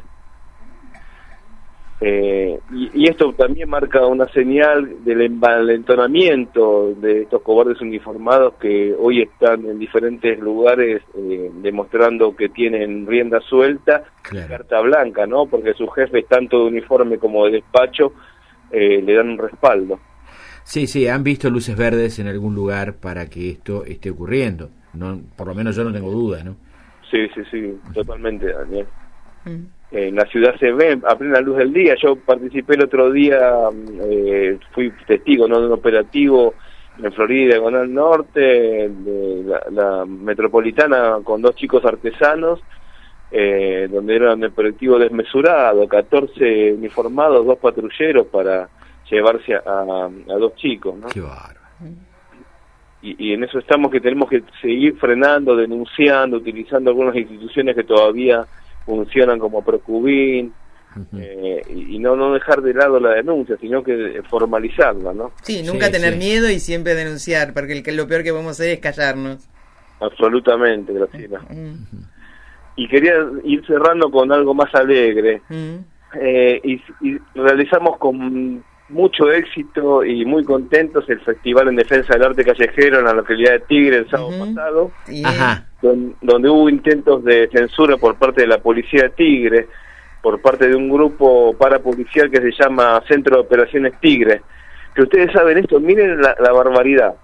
Y esto también marca una señal del envalentonamiento de estos cobardes uniformados que hoy están en diferentes lugares demostrando que tienen rienda suelta, carta blanca, ¿no? Porque sus jefes, tanto de uniforme como de despacho, le dan un respaldo. Sí, han visto luces verdes en algún lugar para que esto esté ocurriendo. No, por lo menos yo no tengo duda, ¿no? Sí, totalmente, Daniel. En la ciudad se ve a plena luz del día. Yo participé el otro día, fui testigo, ¿no?, de un operativo en Florida, Diagonal Norte, de la metropolitana, con 2 chicos artesanos, donde era un operativo desmesurado, 14 uniformados, 2 patrulleros para llevarse a 2 chicos, ¿no? Qué bárbaro. Y en eso estamos, que tenemos que seguir frenando, denunciando, utilizando algunas instituciones que todavía funcionan como Procubín, y no dejar de lado la denuncia, sino que formalizarla, ¿no? Sí, nunca tener miedo y siempre denunciar, porque lo peor que podemos hacer es callarnos. Absolutamente, Graciela. Y quería ir cerrando con algo más alegre. Y realizamos con mucho éxito y muy contentos el Festival en Defensa del Arte Callejero en la localidad de Tigre el sábado pasado, donde hubo intentos de censura por parte de la policía de Tigre, por parte de un grupo parapolicial que se llama Centro de Operaciones Tigre. Que ustedes saben esto, miren la barbaridad.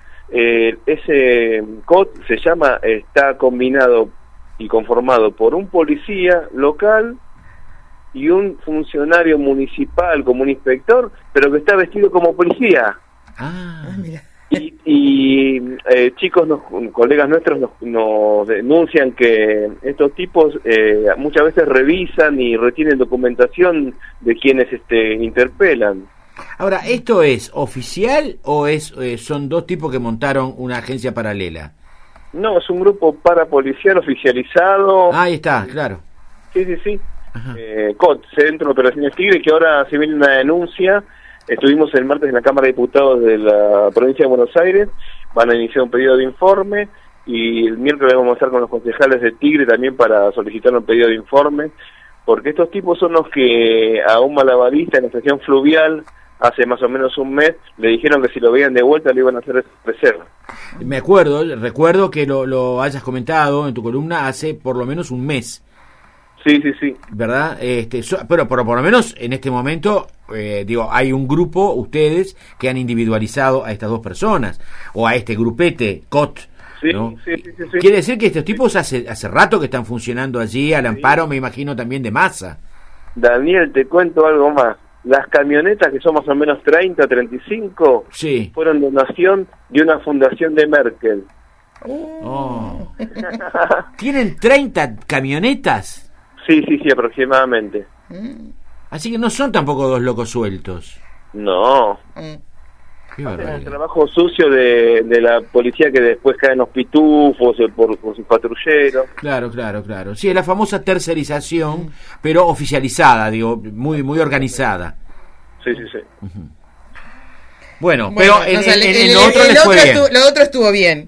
Ese COT está combinado y conformado por un policía local y un funcionario municipal como un inspector, pero que está vestido como policía. Mira. Y chicos, colegas nuestros nos denuncian que estos tipos muchas veces revisan y retienen documentación de quienes interpelan. Ahora, ¿esto es oficial o son 2 tipos que montaron una agencia paralela? No, es un grupo parapolicial oficializado. Ahí está, claro. Sí. COT, Centro de Operaciones Tigre, que ahora se viene una denuncia. Estuvimos el martes en la Cámara de Diputados de la provincia de Buenos Aires, van a iniciar un pedido de informe, y el miércoles vamos a estar con los concejales de Tigre también para solicitar un pedido de informe, porque estos tipos son los que a un malabarista en la estación fluvial hace más o menos un mes le dijeron que si lo veían de vuelta le iban a hacer reserva. Recuerdo que lo hayas comentado en tu columna hace por lo menos un mes. Sí. ¿Verdad? Pero por lo menos en este momento, hay un grupo, ustedes, que han individualizado a estas 2 personas, o a este grupete, COT, ¿no? Sí. Quiere decir que estos tipos hace rato que están funcionando allí, al amparo, me imagino, también de masa. Daniel, te cuento algo más. Las camionetas, que son más o menos 30, 35, fueron donación de una fundación de Merkel. ¿Tienen 30 camionetas? Sí, aproximadamente. Así que no son tampoco 2 locos sueltos. No. El trabajo sucio de la policía que después caen los pitufos por sus patrulleros. Claro. Sí, es la famosa tercerización, pero oficializada, digo, muy organizada. Sí. Bueno, pero en lo otro les fue bien. Lo otro estuvo bien.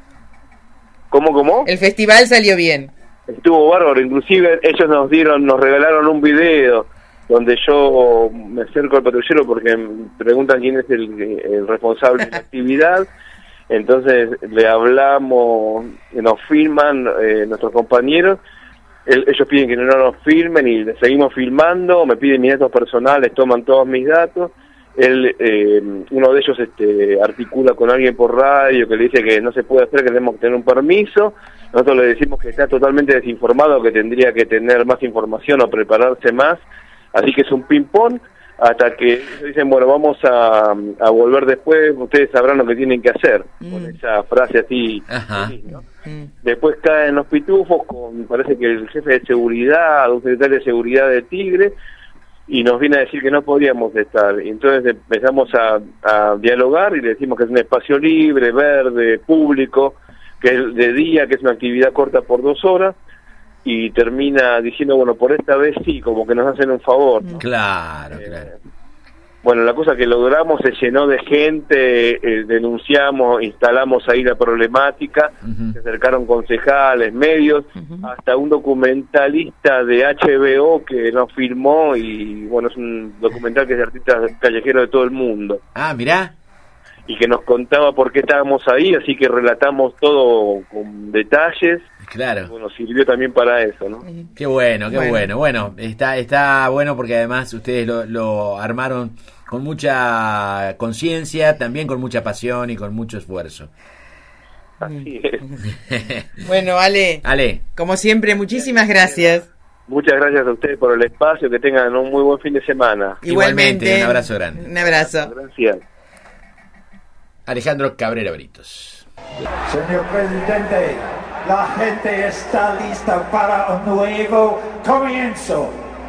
¿Cómo? El festival salió bien. Estuvo bárbaro, inclusive ellos nos regalaron un video donde yo me acerco al patrullero porque me preguntan quién es el responsable de la actividad. Entonces le hablamos, nos filman nuestros compañeros, ellos piden que no nos filmen y seguimos filmando, me piden mis datos personales, toman todos mis datos. Uno de ellos articula con alguien por radio que le dice que no se puede hacer, que tenemos que tener un permiso. Nosotros le decimos que está totalmente desinformado, que tendría que tener más información o prepararse más. Así que es un ping-pong hasta que ellos dicen, bueno, vamos a volver después, ustedes sabrán lo que tienen que hacer. Con esa frase así. ¿No? Después caen los pitufos con, parece que el jefe de seguridad, un secretario de seguridad de Tigre, y nos viene a decir que no podíamos estar. Y entonces empezamos a dialogar y le decimos que es un espacio libre, verde, público, que es de día, que es una actividad corta por 2 horas, y termina diciendo, bueno, por esta vez sí, como que nos hacen un favor, ¿no? Claro. Bueno, la cosa que logramos, se llenó de gente, denunciamos, instalamos ahí la problemática, se acercaron concejales, medios, hasta un documentalista de HBO que nos filmó, y bueno, es un documental que es de artistas callejeros de todo el mundo. Ah, mirá. Y que nos contaba por qué estábamos ahí, así que relatamos todo con detalles. Claro. Bueno, sirvió también para eso, ¿no? Qué bueno. Bueno, está bueno porque además ustedes lo armaron con mucha conciencia, también con mucha pasión y con mucho esfuerzo. Así es. Bueno, Ale, como siempre, muchísimas gracias. Muchas gracias a ustedes por el espacio, que tengan un muy buen fin de semana. Igualmente. Un abrazo grande. Un abrazo. Gracias. Alejandro Cabrera Britos. Señor presidente, la gente está lista para un nuevo comienzo.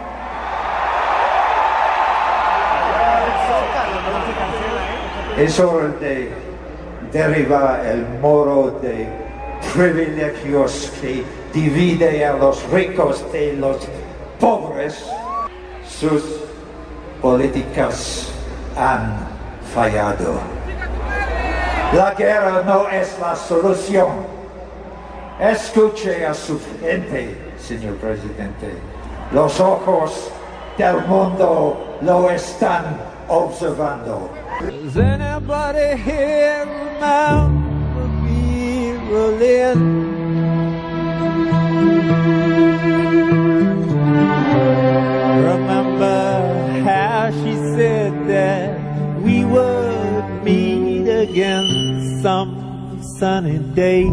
Es hora de derribar el muro de privilegios que divide a los ricos de los pobres. Sus políticas han fallado. La guerra no es la solución. Escuche a su gente, señor presidente. Los ojos del mundo lo están observando. Does anybody here remember me, Berlin? Remember how she said that we would meet again some sunny day.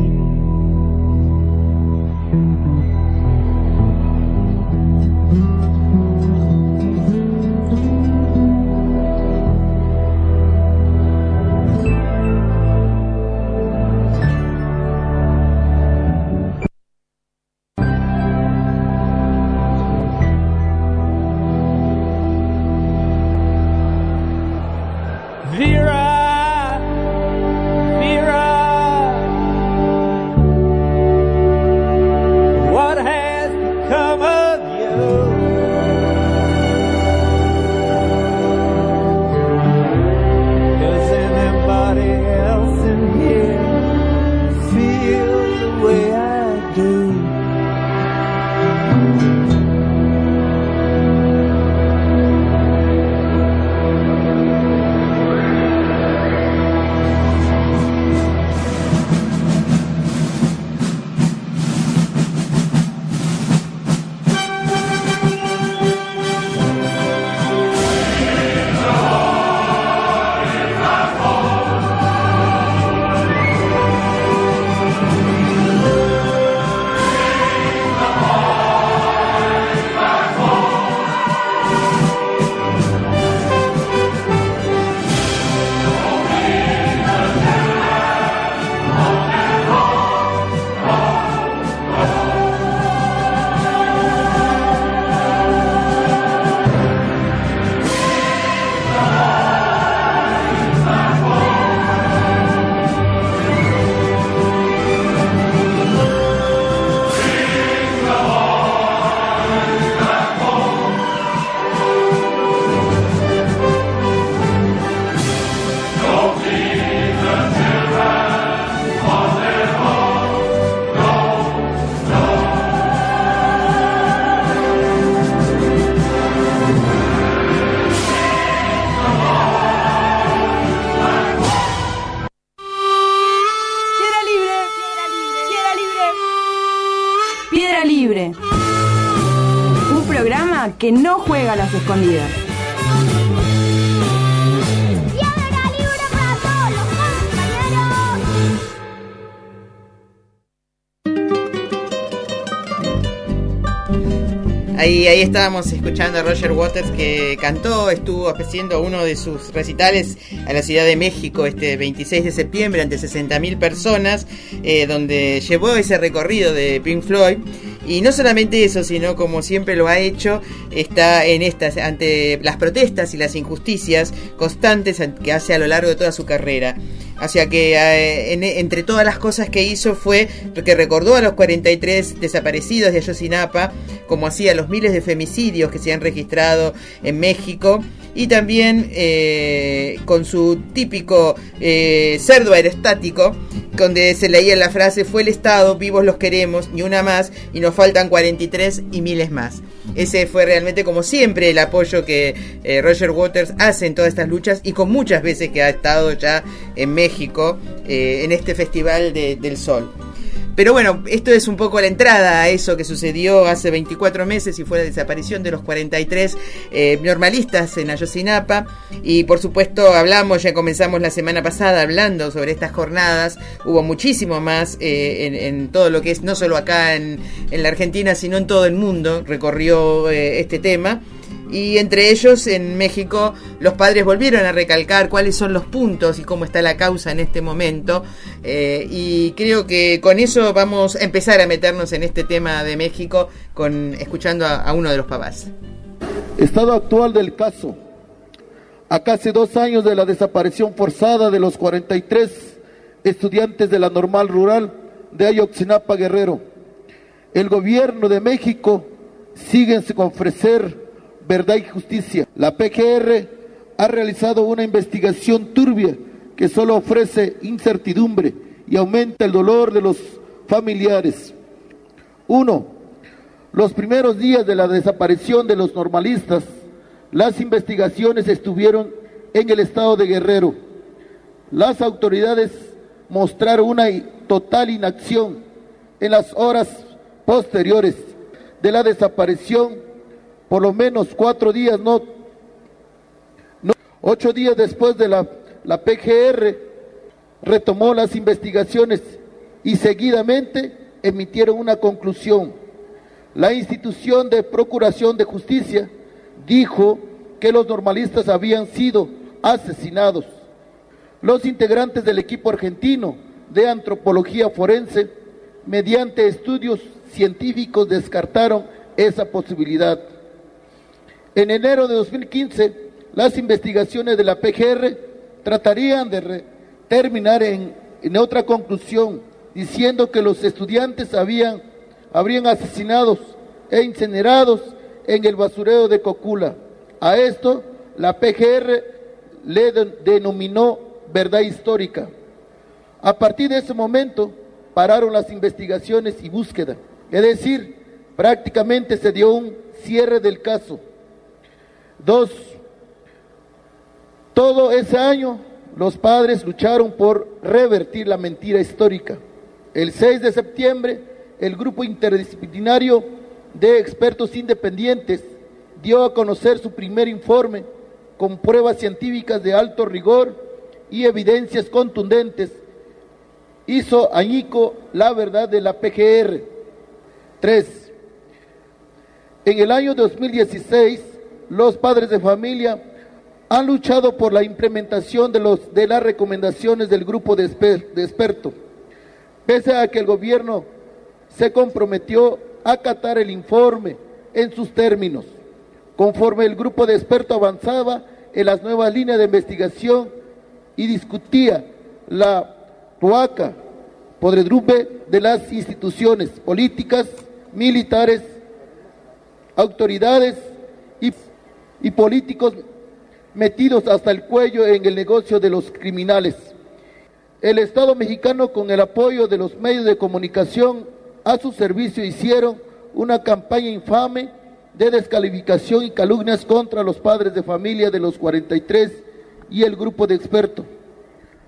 libre. Un programa que no juega a las escondidas. Ahí estábamos escuchando a Roger Waters, que cantó, estuvo haciendo uno de sus recitales a la Ciudad de México este 26 de septiembre ante 60.000 personas, donde llevó ese recorrido de Pink Floyd. Y no solamente eso, sino como siempre lo ha hecho, está en estas, ante las protestas y las injusticias constantes que hace a lo largo de toda su carrera. O sea que entre todas las cosas que hizo fue que recordó a los 43 desaparecidos de Ayotzinapa, como hacía los miles de femicidios que se han registrado en México, y también con su típico cerdo aerostático, donde se leía la frase: fue el Estado, vivos los queremos, ni una más, y nos faltan 43 y miles más. Ese fue realmente, como siempre, el apoyo que Roger Waters hace en todas estas luchas, y con muchas veces que ha estado ya en México, en este Festival del Sol. Pero bueno, esto es un poco la entrada a eso que sucedió hace 24 meses y fue la desaparición de los 43 normalistas en Ayotzinapa. Y por supuesto ya comenzamos la semana pasada hablando sobre estas jornadas. Hubo muchísimo más en todo lo que es, no solo acá en la Argentina, sino en todo el mundo, recorrió este tema. Y entre ellos, en México, los padres volvieron a recalcar cuáles son los puntos y cómo está la causa en este momento. Y creo que con eso vamos a empezar a meternos en este tema de México, escuchando a uno de los papás. Estado actual del caso. A casi 2 años de la desaparición forzada de los 43 estudiantes de la Normal Rural de Ayotzinapa, Guerrero, el gobierno de México sigue sin ofrecer verdad y justicia. La PGR ha realizado una investigación turbia que solo ofrece incertidumbre y aumenta el dolor de los familiares. 1. Los primeros días de la desaparición de los normalistas, las investigaciones estuvieron en el estado de Guerrero. Las autoridades mostraron una total inacción en las horas posteriores de la desaparición. Por lo menos 4 días, 8 días después de la PGR retomó las investigaciones y seguidamente emitieron una conclusión. La institución de Procuración de Justicia dijo que los normalistas habían sido asesinados. Los integrantes del equipo argentino de antropología forense, mediante estudios científicos, descartaron esa posibilidad. En enero de 2015, las investigaciones de la PGR tratarían de terminar en otra conclusión, diciendo que los estudiantes habrían asesinados e incinerados en el basurero de Cocula. A esto, la PGR le denominó verdad histórica. A partir de ese momento, pararon las investigaciones y búsqueda. Es decir, prácticamente se dio un cierre del caso. 2. Todo ese año los padres lucharon por revertir la mentira histórica. El 6 de septiembre, el grupo interdisciplinario de expertos independientes dio a conocer su primer informe con pruebas científicas de alto rigor y evidencias contundentes. Hizo añico la verdad de la PGR. 3. En el año 2016, los padres de familia han luchado por la implementación de las recomendaciones del grupo de expertos, pese a que el gobierno se comprometió a acatar el informe en sus términos. Conforme el grupo de expertos avanzaba en las nuevas líneas de investigación y discutía la podredumbre de las instituciones políticas, militares, autoridades y políticos metidos hasta el cuello en el negocio de los criminales. El Estado mexicano, con el apoyo de los medios de comunicación a su servicio, hicieron una campaña infame de descalificación y calumnias contra los padres de familia de los 43 y el grupo de expertos.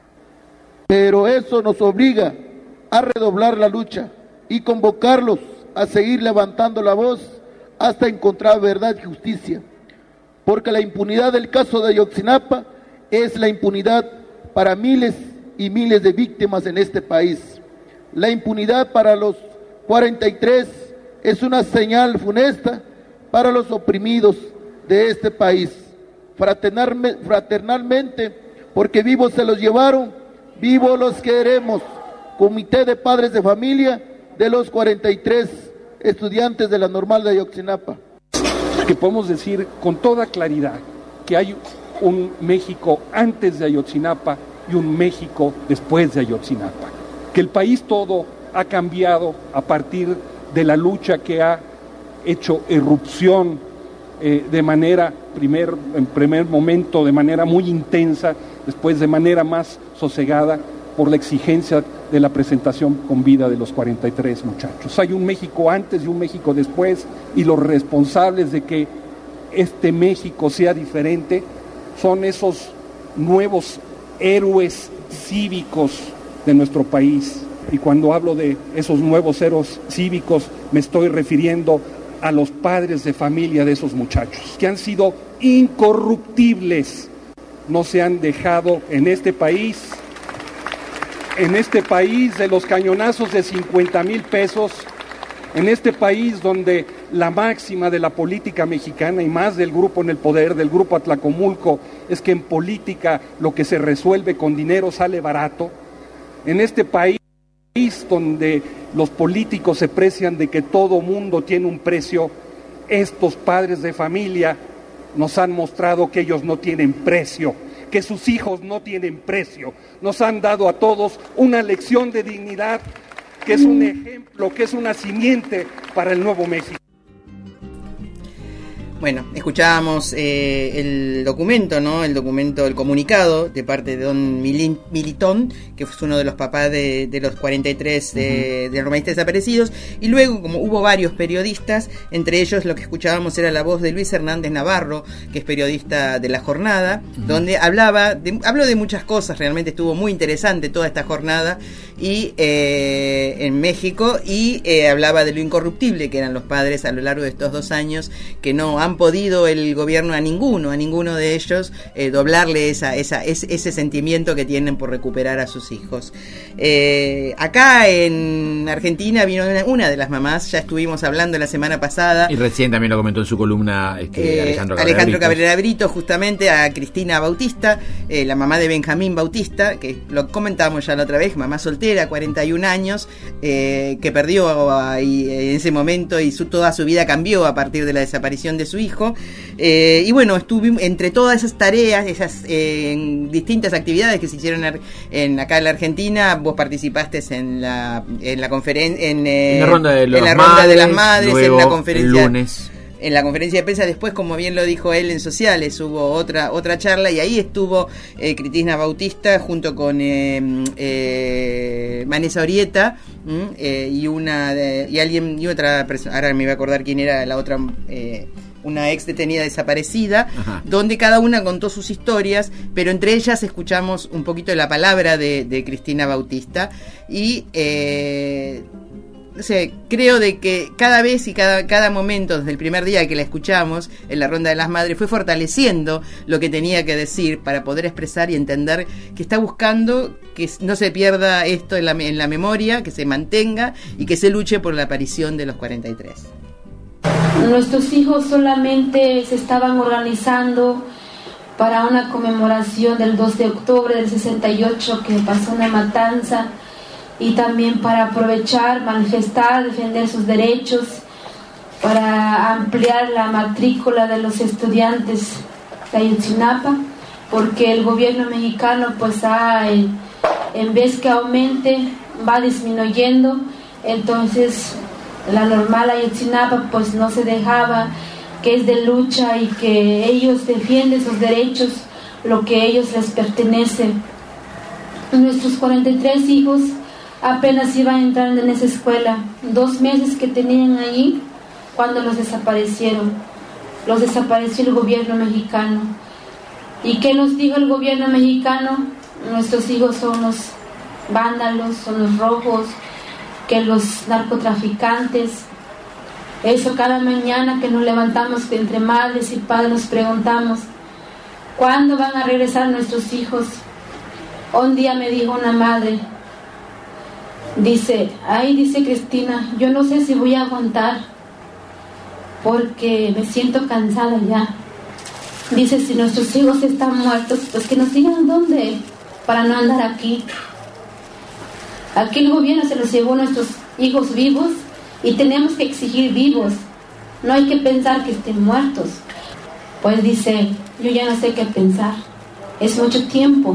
Pero eso nos obliga a redoblar la lucha y convocarlos a seguir levantando la voz hasta encontrar verdad y justicia, porque la impunidad del caso de Ayotzinapa es la impunidad para miles y miles de víctimas en este país. La impunidad para los 43 es una señal funesta para los oprimidos de este país. Fraternalmente, porque vivos se los llevaron, vivos los queremos. Comité de Padres de Familia de los 43 estudiantes de la Normal de Ayotzinapa. Que podemos decir con toda claridad que hay un México antes de Ayotzinapa y un México después de Ayotzinapa. Que el país todo ha cambiado a partir de la lucha que ha hecho irrupción de manera, en primer momento de manera muy intensa, después de manera más sosegada, por la exigencia de la presentación con vida de los 43 muchachos. Hay un México antes y un México después, y los responsables de que este México sea diferente son esos nuevos héroes cívicos de nuestro país. Y cuando hablo de esos nuevos héroes cívicos, me estoy refiriendo a los padres de familia de esos muchachos, que han sido incorruptibles, no se han dejado en este país de los cañonazos de 50,000 pesos, en este país donde la máxima de la política mexicana y más del grupo en el poder, del grupo Atlacomulco, es que en política lo que se resuelve con dinero sale barato, en este país donde los políticos se precian de que todo mundo tiene un precio, estos padres de familia nos han mostrado que ellos no tienen precio, que sus hijos no tienen precio. Nos han dado a todos una lección de dignidad, que es un ejemplo, que es una simiente para el nuevo México. Bueno, escuchábamos el documento, ¿no? El comunicado de parte de don Militón, que fue uno de los papás de los 43 de normalistas desaparecidos, y luego, como hubo varios periodistas, entre ellos lo que escuchábamos era la voz de Luis Hernández Navarro, que es periodista de La Jornada, donde habló de muchas cosas. Realmente estuvo muy interesante toda esta jornada y en México, y hablaba de lo incorruptible que eran los padres a lo largo de estos 2 años, que no han podido el gobierno a ninguno de ellos doblarle ese sentimiento que tienen por recuperar a sus hijos. Acá en Argentina vino una de las mamás, ya estuvimos hablando la semana pasada, y recién también lo comentó en su columna Alejandro Cabrera Brito, justamente a Cristina Bautista, la mamá de Benjamín Bautista, que lo comentábamos ya la otra vez, mamá soltera, 41 años, que perdió ahí, en ese momento, y toda su vida cambió a partir de la desaparición de su hijo, y bueno, estuve entre todas esas tareas, esas distintas actividades que se hicieron acá en la Argentina. Vos participaste en la conferencia, en la ronda de las madres, luego, en la conferencia el lunes. En la conferencia de prensa, después, como bien lo dijo él en sociales, hubo otra charla, y ahí estuvo Cristina Bautista junto con Vanessa Orieta, y otra persona, ahora me voy a acordar quién era la otra, una ex detenida desaparecida. Ajá. Donde cada una contó sus historias, pero entre ellas escuchamos un poquito de la palabra de Cristina Bautista, y creo de que cada vez y cada momento, desde el primer día que la escuchamos en la Ronda de las Madres, fue fortaleciendo lo que tenía que decir para poder expresar y entender que está buscando que no se pierda esto en la memoria, que se mantenga y que se luche por la aparición de los 43. Nuestros hijos solamente se estaban organizando para una conmemoración del 2 de octubre del 68, que pasó una matanza, y también para aprovechar, manifestar, defender sus derechos, para ampliar la matrícula de los estudiantes de Ayotzinapa, porque el gobierno mexicano pues en vez que aumente, va disminuyendo. Entonces la Normal Ayotzinapa pues no se dejaba, que es de lucha y que ellos defienden sus derechos, lo que a ellos les pertenece. Nuestros 43 hijos apenas iban entrando en esa escuela, 2 meses que tenían allí cuando los desaparecieron. Los desapareció el gobierno mexicano. ¿Y qué nos dijo el gobierno mexicano? Nuestros hijos son los vándalos, son los rojos, que los narcotraficantes, Eso cada mañana que nos levantamos, que entre madres y padres nos preguntamos, ¿cuándo van a regresar nuestros hijos? Un día me dijo una madre, dice Cristina, yo no sé si voy a aguantar porque me siento cansada ya. Dice, si nuestros hijos están muertos, pues que nos digan dónde, para no andar aquí. Aquí el gobierno se los llevó a nuestros hijos vivos y tenemos que exigir vivos. No hay que pensar que estén muertos. Pues dice, yo ya no sé qué pensar. Es mucho tiempo.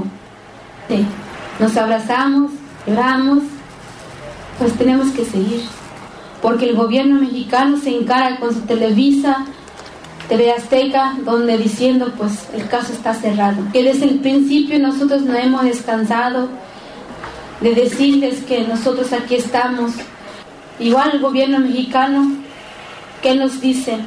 Nos abrazamos, lloramos, pues tenemos que seguir. Porque el gobierno mexicano se encarga con su Televisa, TV Azteca, donde diciendo pues el caso está cerrado. Que desde el principio nosotros no hemos descansado de decirles que nosotros aquí estamos. Igual el gobierno mexicano, ¿qué nos dice?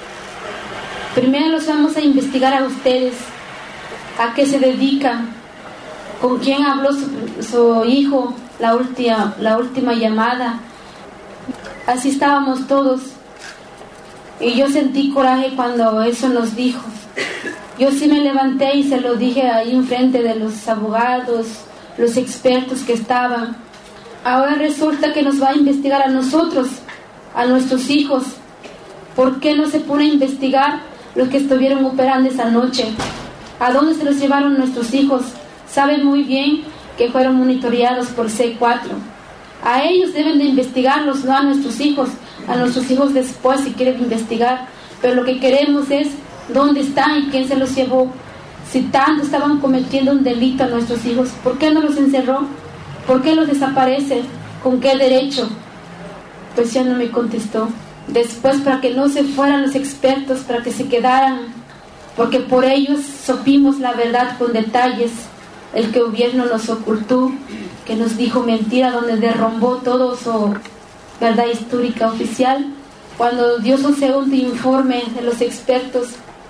Primero los vamos a investigar a ustedes, a qué se dedican, con quién habló su hijo, la última llamada. Así estábamos todos. Y yo sentí coraje cuando eso nos dijo. Yo sí me levanté y se lo dije ahí enfrente de los abogados, los expertos que estaban. Ahora resulta que nos va a investigar a nosotros, a nuestros hijos. ¿Por qué no se pone a investigar los que estuvieron operando esa noche? ¿A dónde se los llevaron nuestros hijos? Saben muy bien que fueron monitoreados por C4. A ellos deben de investigarlos, no a nuestros hijos después si quieren investigar. Pero lo que queremos es dónde están y quién se los llevó. Si tanto estaban cometiendo un delito a nuestros hijos, ¿por qué no los encerró? ¿Por qué los desaparece? ¿Con qué derecho? Pues ya no me contestó. Después, para que no se fueran los expertos, para que se quedaran, porque por ellos supimos la verdad con detalles, el que el gobierno nos ocultó, que nos dijo mentira, donde derrumbó todo su verdad histórica oficial. Cuando dio su segundo informe de los expertos,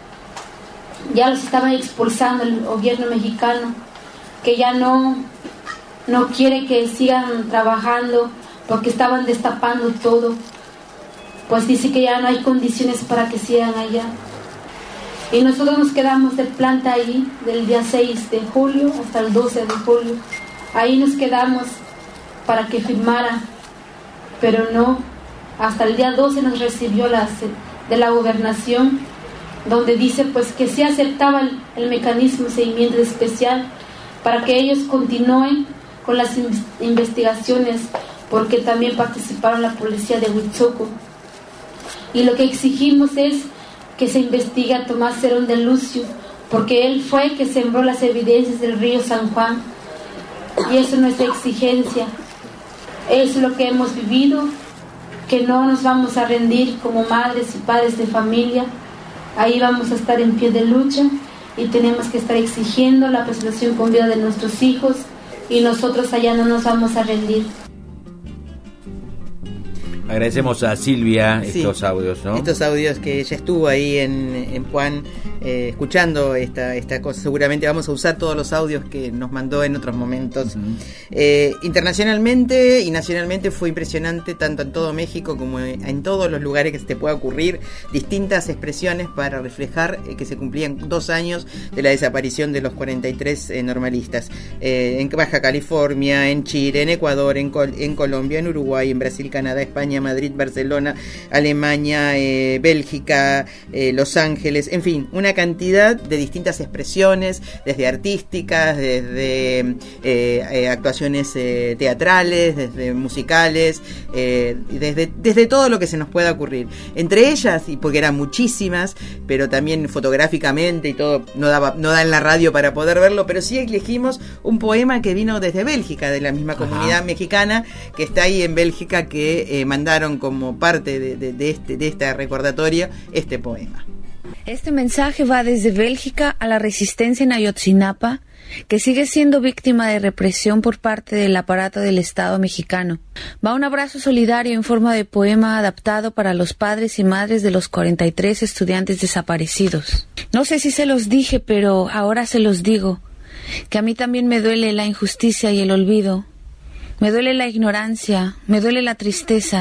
ya los estaban expulsando el gobierno mexicano, que ya no quiere que sigan trabajando porque estaban destapando todo. Pues dice que ya no hay condiciones para que sigan allá. Y nosotros nos quedamos de planta ahí del día 6 de julio hasta el 12 de julio. Ahí nos quedamos para que firmara, pero no. Hasta el día 12 nos recibió de la gobernación, donde dice pues que sí aceptaba el mecanismo de seguimiento especial para que ellos continúen con las investigaciones, porque también participaron la policía de Huitzoco. Y lo que exigimos es que se investigue a Tomás Cerón de Lucio, porque él fue el que sembró las evidencias del río San Juan, y eso es nuestra exigencia. Es lo que hemos vivido, que no nos vamos a rendir como madres y padres de familia. Ahí vamos a estar en pie de lucha y tenemos que estar exigiendo la preservación con vida de nuestros hijos, y nosotros allá no nos vamos a rendir. Agradecemos a Silvia estos audios, ¿no? Estos audios que ella estuvo ahí en Puan escuchando esta cosa. Seguramente vamos a usar todos los audios que nos mandó en otros momentos. Internacionalmente y nacionalmente fue impresionante, tanto en todo México como en todos los lugares que se te pueda ocurrir, distintas expresiones para reflejar que se cumplían 2 años de la desaparición de los 43 normalistas. En Baja California, en Chile, en Ecuador, en Colombia, en Uruguay, en Brasil, Canadá, España, Madrid, Barcelona, Alemania, Bélgica, Los Ángeles, en fin, una cantidad de distintas expresiones, desde artísticas, desde actuaciones teatrales, desde musicales, desde todo lo que se nos pueda ocurrir. Entre ellas, y porque eran muchísimas, pero también fotográficamente y todo, no da en la radio para poder verlo, pero sí elegimos un poema que vino desde Bélgica, de la misma comunidad mexicana que está ahí en Bélgica, que mandaron como parte de esta recordatoria este poema. Este mensaje va desde Bélgica a la resistencia en Ayotzinapa, que sigue siendo víctima de represión por parte del aparato del Estado mexicano. Va un abrazo solidario en forma de poema adaptado para los padres y madres de los 43 estudiantes desaparecidos. No sé si se los dije, pero ahora se los digo, que a mí también me duele la injusticia y el olvido. Me duele la ignorancia, me duele la tristeza,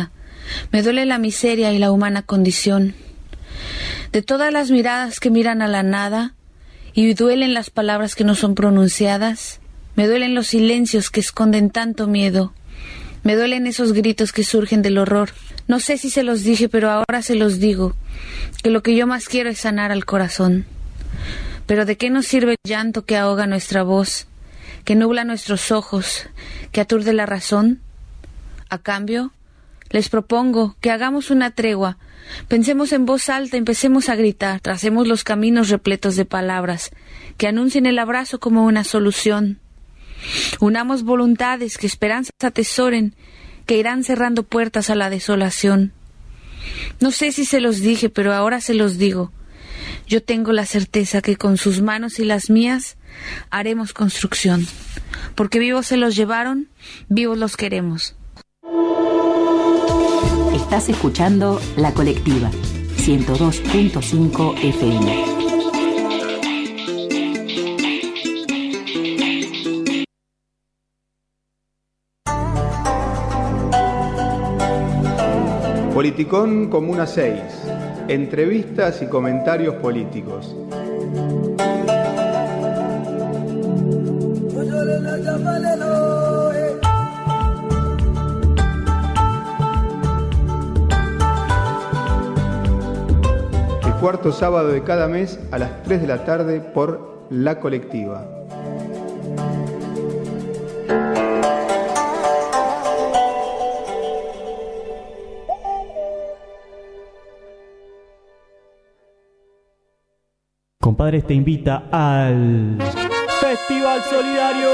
Me duele la miseria y la humana condición. De todas las miradas que miran a la nada, y duelen las palabras que no son pronunciadas, me duelen los silencios que esconden tanto miedo. Me duelen esos gritos que surgen del horror. No sé si se los dije, pero ahora se los digo, que lo que yo más quiero es sanar al corazón. Pero ¿de qué nos sirve el llanto que ahoga nuestra voz, que nubla nuestros ojos, que aturde la razón? A cambio, les propongo que hagamos una tregua, pensemos en voz alta, empecemos a gritar, tracemos los caminos repletos de palabras, que anuncien el abrazo como una solución. Unamos voluntades que esperanzas atesoren, que irán cerrando puertas a la desolación. No sé si se los dije, pero ahora se los digo. Yo tengo la certeza que con sus manos y las mías haremos construcción, porque vivos se los llevaron, vivos los queremos. Estás escuchando La Colectiva, 102.5 FM. Politicón Comuna 6. Entrevistas y comentarios políticos. El cuarto sábado de cada mes a las 3 de la tarde por La Colectiva. Compadres te invita al Festival Solidario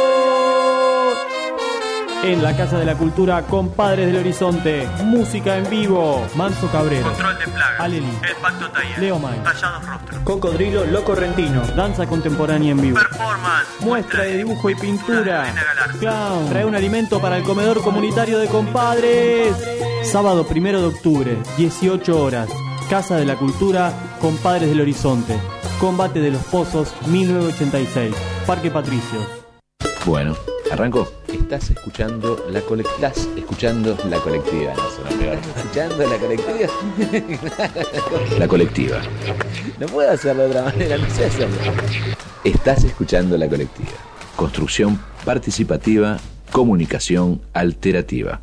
en la Casa de la Cultura Compadres del Horizonte. Música en vivo. Manso Cabrero, Control de Plagas, Aleli, El Pacto Taller, Leo May, Tallados Rostros, Cocodrilo Loco Rentino, danza contemporánea en vivo, Performance, muestra de dibujo y pintura, clown, trae un alimento para el comedor comunitario de compadres. Sábado 1 de octubre, 18 horas, Casa de la Cultura Compadres del Horizonte. Combate de los Pozos, 1986. Parque Patricios. Bueno, arrancó. Estás escuchando la colectiva. Estás escuchando la colectiva. No suena peor. ¿Escuchando la colectiva? La colectiva. No puedo hacerlo de otra manera, no sé hacerlo. Estás escuchando la colectiva. Construcción participativa, comunicación alterativa.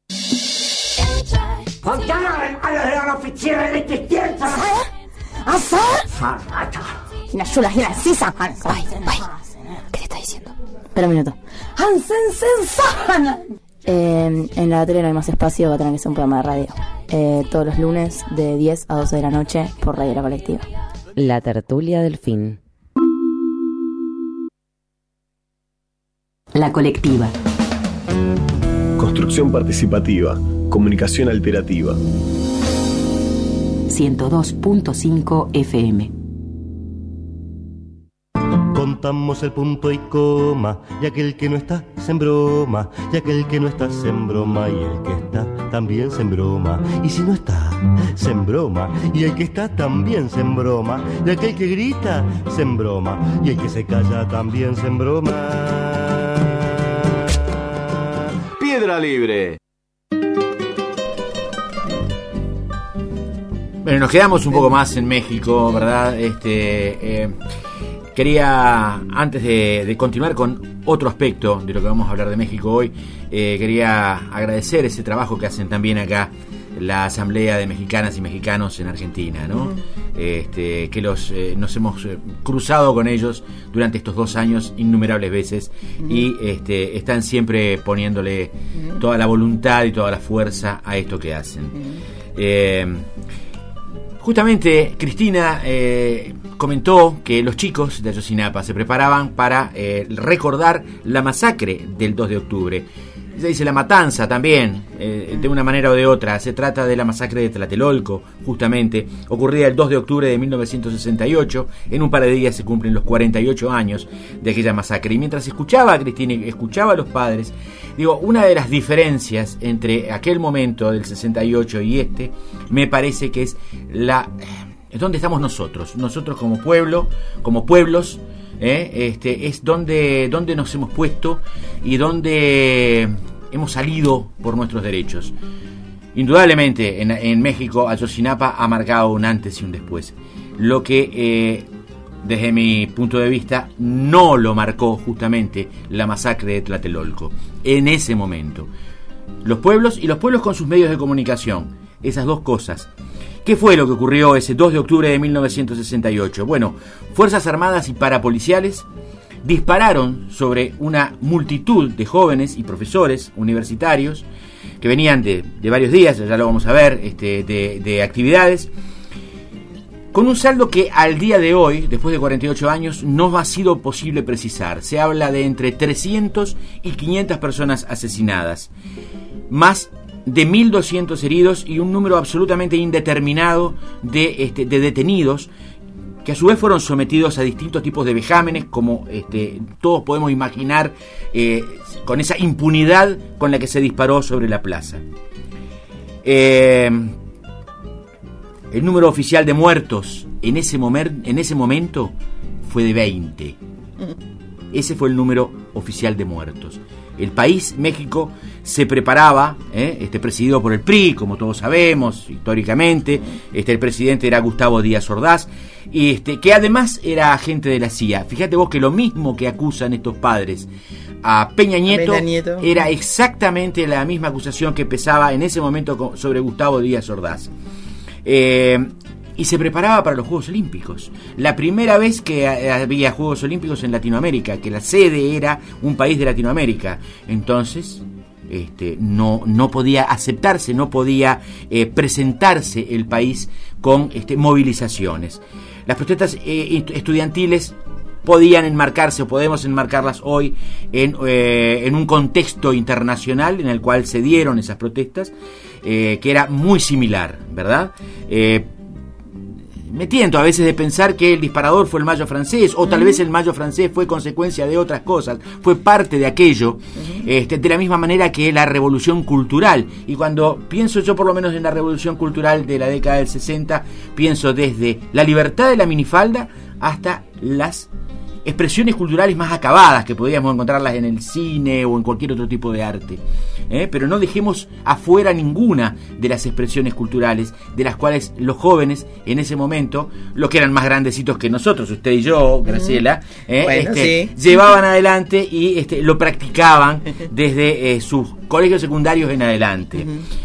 ¿Qué te está diciendo? Espera un minuto. En la tele no hay más espacio, va a tener que ser un programa de radio. Todos los lunes de 10 a 12 de la noche por Radio La Colectiva. La tertulia del fin. La Colectiva. Construcción participativa, comunicación alterativa. 102.5 FM. Contamos el punto y coma, y aquel que no está se embroma, y aquel que no está se embroma, y el que está también se embroma, y si no está se embroma, y el que está también se embroma, y aquel que grita se embroma, y el que se calla también se embroma. Piedra Libre. Bueno, nos quedamos un poco más en México, ¿verdad? Quería, antes de continuar con otro aspecto de lo que vamos a hablar de México hoy, quería agradecer ese trabajo que hacen también acá la Asamblea de Mexicanas y Mexicanos en Argentina, ¿no? Que nos hemos cruzado con ellos durante estos 2 años innumerables veces y están siempre poniéndole toda la voluntad y toda la fuerza a esto que hacen. Justamente Cristina comentó que los chicos de Ayotzinapa se preparaban para recordar la masacre del 2 de octubre. Se dice la matanza también, de una manera o de otra. Se trata de la masacre de Tlatelolco, justamente, ocurrida el 2 de octubre de 1968. En un par de días se cumplen los 48 años de aquella masacre. Y mientras escuchaba a Cristina y escuchaba a los padres, digo, una de las diferencias entre aquel momento del 68 y me parece que es donde estamos nosotros como pueblo, como pueblos, es donde nos hemos puesto y donde hemos salido por nuestros derechos. Indudablemente en México Ayotzinapa ha marcado un antes y un después. Lo que desde mi punto de vista no lo marcó justamente la masacre de Tlatelolco. En ese momento los pueblos con sus medios de comunicación, esas dos cosas. ¿Qué fue lo que ocurrió ese 2 de octubre de 1968? Bueno, Fuerzas Armadas y parapoliciales dispararon sobre una multitud de jóvenes y profesores universitarios que venían de varios días, ya lo vamos a ver, de actividades, con un saldo que al día de hoy, después de 48 años, no ha sido posible precisar. Se habla de entre 300 y 500 personas asesinadas, más de 1.200 heridos y un número absolutamente indeterminado de detenidos, que a su vez fueron sometidos a distintos tipos de vejámenes, como todos podemos imaginar, con esa impunidad con la que se disparó sobre la plaza. El número oficial de muertos en ese momento fue de 20. Ese fue el número oficial de muertos. El país, México, se preparaba, presidido por el PRI, como todos sabemos, históricamente. El presidente era Gustavo Díaz Ordaz, y que además era agente de la CIA. Fíjate vos que lo mismo que acusan estos padres a Peña Nieto era exactamente la misma acusación que pesaba en ese momento sobre Gustavo Díaz Ordaz. Y se preparaba para los Juegos Olímpicos. La primera vez que había Juegos Olímpicos en Latinoamérica, que la sede era un país de Latinoamérica. Entonces, no podía aceptarse, no podía presentarse el país con movilizaciones. Las protestas estudiantiles podían enmarcarse, o podemos enmarcarlas hoy, en un contexto internacional en el cual se dieron esas protestas, que era muy similar, ¿verdad? Me tiento a veces de pensar que el disparador fue el Mayo francés, o tal vez el Mayo francés fue consecuencia de otras cosas, fue parte de aquello, de la misma manera que la revolución cultural. Y cuando pienso yo por lo menos en la revolución cultural de la década del 60, pienso desde la libertad de la minifalda hasta las expresiones culturales más acabadas, que podíamos encontrarlas en el cine o en cualquier otro tipo de arte, pero no dejemos afuera ninguna de las expresiones culturales de las cuales los jóvenes en ese momento, los que eran más grandecitos que nosotros, usted y yo, Graciela, sí, llevaban adelante y lo practicaban desde sus colegios secundarios en adelante.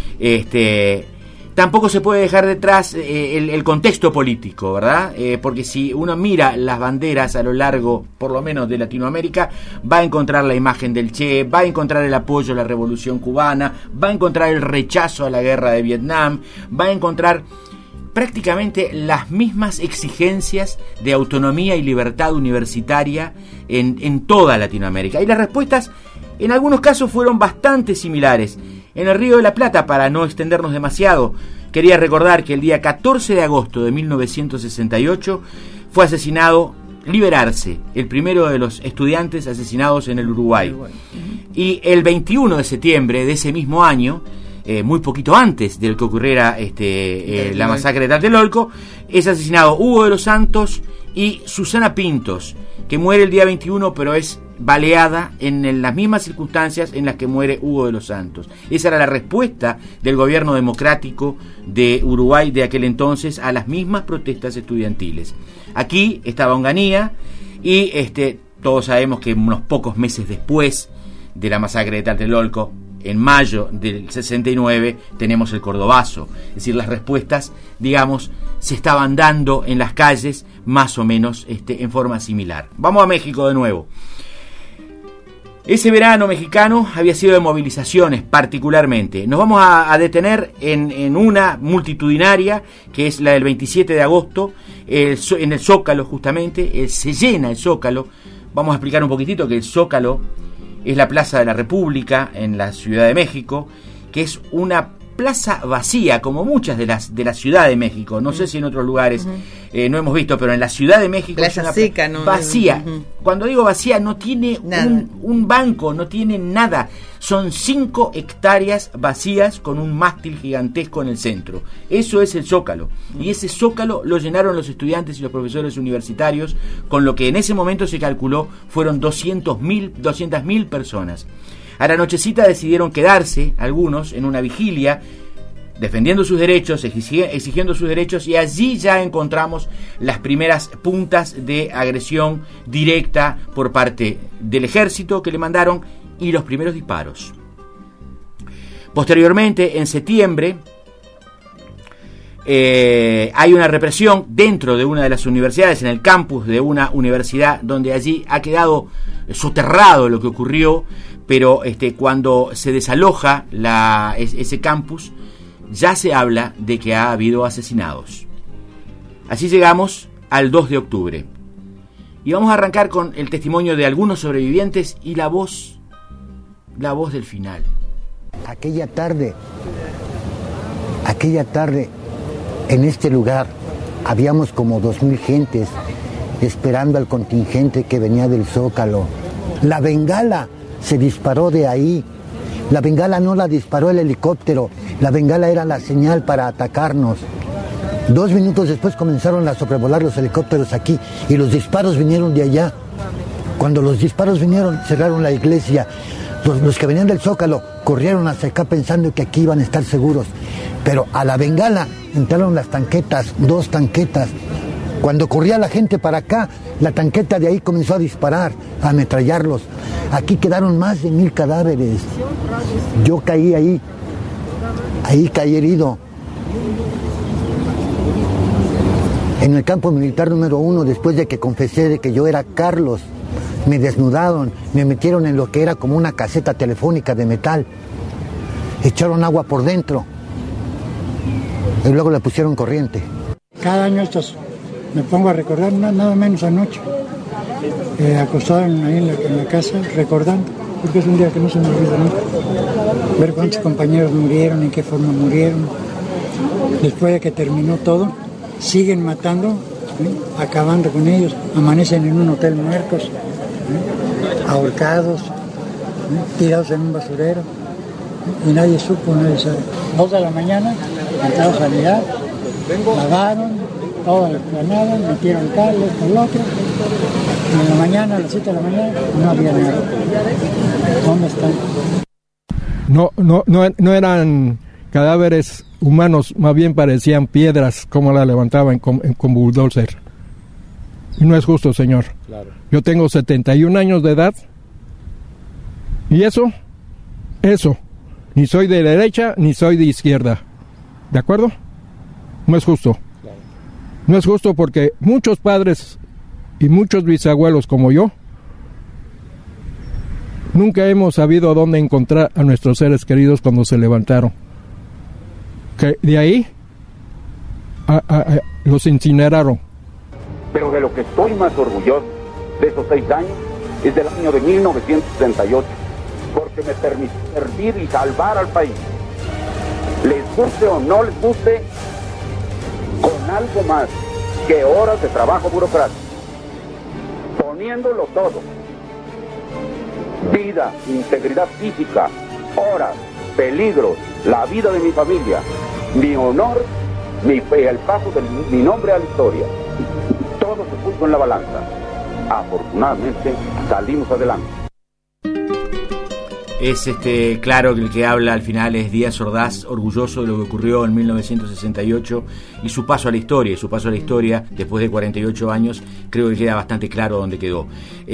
Tampoco se puede dejar detrás el contexto político, ¿verdad? Porque si uno mira las banderas a lo largo, por lo menos de Latinoamérica, va a encontrar la imagen del Che, va a encontrar el apoyo a la Revolución Cubana, va a encontrar el rechazo a la guerra de Vietnam, va a encontrar prácticamente las mismas exigencias de autonomía y libertad universitaria en toda Latinoamérica. Y las respuestas, en algunos casos, fueron bastante similares. En el Río de la Plata, para no extendernos demasiado, quería recordar que el día 14 de agosto de 1968 fue asesinado, liberarse, el primero de los estudiantes asesinados en el Uruguay. Y el 21 de septiembre de ese mismo año, muy poquito antes de que ocurriera la masacre de Tlatelolco, es asesinado Hugo de los Santos y Susana Pintos, que muere el día 21, pero es baleada en las mismas circunstancias en las que muere Hugo de los Santos. Esa era la respuesta del gobierno democrático de Uruguay de aquel entonces a las mismas protestas estudiantiles. Aquí estaba Onganía y todos sabemos que unos pocos meses después de la masacre de Tlatelolco, en mayo del 69, tenemos el Cordobazo. Es decir, las respuestas, digamos, se estaban dando en las calles más o menos en forma similar. Vamos a México de nuevo. Ese verano mexicano había sido de movilizaciones particularmente. Nos vamos a detener en una multitudinaria, que es la del 27 de agosto, en el Zócalo justamente. Se llena el Zócalo. Vamos a explicar un poquitito que el Zócalo es la Plaza de la República en la Ciudad de México, que es una plaza vacía, como muchas de la Ciudad de México. No sé si en otros lugares no hemos visto, pero en la Ciudad de México plaza es una seca, ¿no? Vacía. Cuando digo vacía, no tiene un banco, no tiene nada. Son 5 hectáreas vacías con un mástil gigantesco en el centro. Eso es el Zócalo. Y ese Zócalo lo llenaron los estudiantes y los profesores universitarios, con lo que en ese momento se calculó fueron 200.000 personas. A la nochecita decidieron quedarse algunos en una vigilia defendiendo sus derechos, exigiendo sus derechos, y allí ya encontramos las primeras puntas de agresión directa por parte del ejército que le mandaron y los primeros disparos. Posteriormente, en septiembre, hay una represión dentro de una de las universidades, en el campus de una universidad, donde allí ha quedado soterrado lo que ocurrió, pero cuando se desaloja ese campus, ya se habla de que ha habido asesinados. Así llegamos al 2 de octubre. Y vamos a arrancar con el testimonio de algunos sobrevivientes y la voz del final. Aquella tarde, en este lugar, habíamos como 2,000 gentes esperando al contingente que venía del Zócalo. La bengala se disparó de ahí. La bengala no la disparó el helicóptero, la bengala era la señal para atacarnos. 2 minutos después comenzaron a sobrevolar los helicópteros aquí y los disparos vinieron de allá. Cuando los disparos vinieron, cerraron la iglesia. Los que venían del Zócalo corrieron hacia acá pensando que aquí iban a estar seguros. Pero a la bengala entraron las tanquetas, 2 tanquetas. Cuando corría la gente para acá, la tanqueta de ahí comenzó a disparar, a ametrallarlos. Aquí quedaron más de 1,000 cadáveres. Yo caí ahí caí herido. En el campo militar número 1, después de que confesé de que yo era Carlos, me desnudaron, me metieron en lo que era como una caseta telefónica de metal. Echaron agua por dentro y luego le pusieron corriente. Cada año me pongo a recordar, nada menos anoche, acostado ahí en la casa, recordando, porque es un día que no se me olvida nunca. Ver cuántos compañeros murieron, en qué forma murieron. Después de que terminó todo, siguen matando, acabando con ellos, amanecen en un hotel muertos, ahorcados, tirados en un basurero, y nadie supo, nadie sabe. 2 de la mañana, entraron a sanidad, lavaron toda la explanada, metieron cal, esto, lo otro, y en la mañana, a las 7 de la mañana, no había nada. ¿Dónde están? No eran cadáveres humanos, más bien parecían piedras, como la levantaban con bulldozer. Y no es justo, señor. Claro. Yo tengo 71 años de edad. Y eso, ni soy de derecha ni soy de izquierda. ¿De acuerdo? No es justo. Claro. No es justo porque muchos padres y muchos bisabuelos como yo nunca hemos sabido dónde encontrar a nuestros seres queridos cuando se levantaron. Que de ahí los incineraron. Pero de lo que estoy más orgulloso de esos 6 años es del año de 1968, porque me permitió servir y salvar al país. Les guste o no les guste, con algo más que horas de trabajo burocrático, poniéndolo todo: vida, integridad física, horas, peligros, la vida de mi familia, mi honor, el paso de mi nombre a la historia. Todo se puso en la balanza. Afortunadamente salimos adelante. Es claro que el que habla al final es Díaz Ordaz, orgulloso de lo que ocurrió en 1968 y su paso a la historia, después de 48 años, creo que queda bastante claro dónde quedó.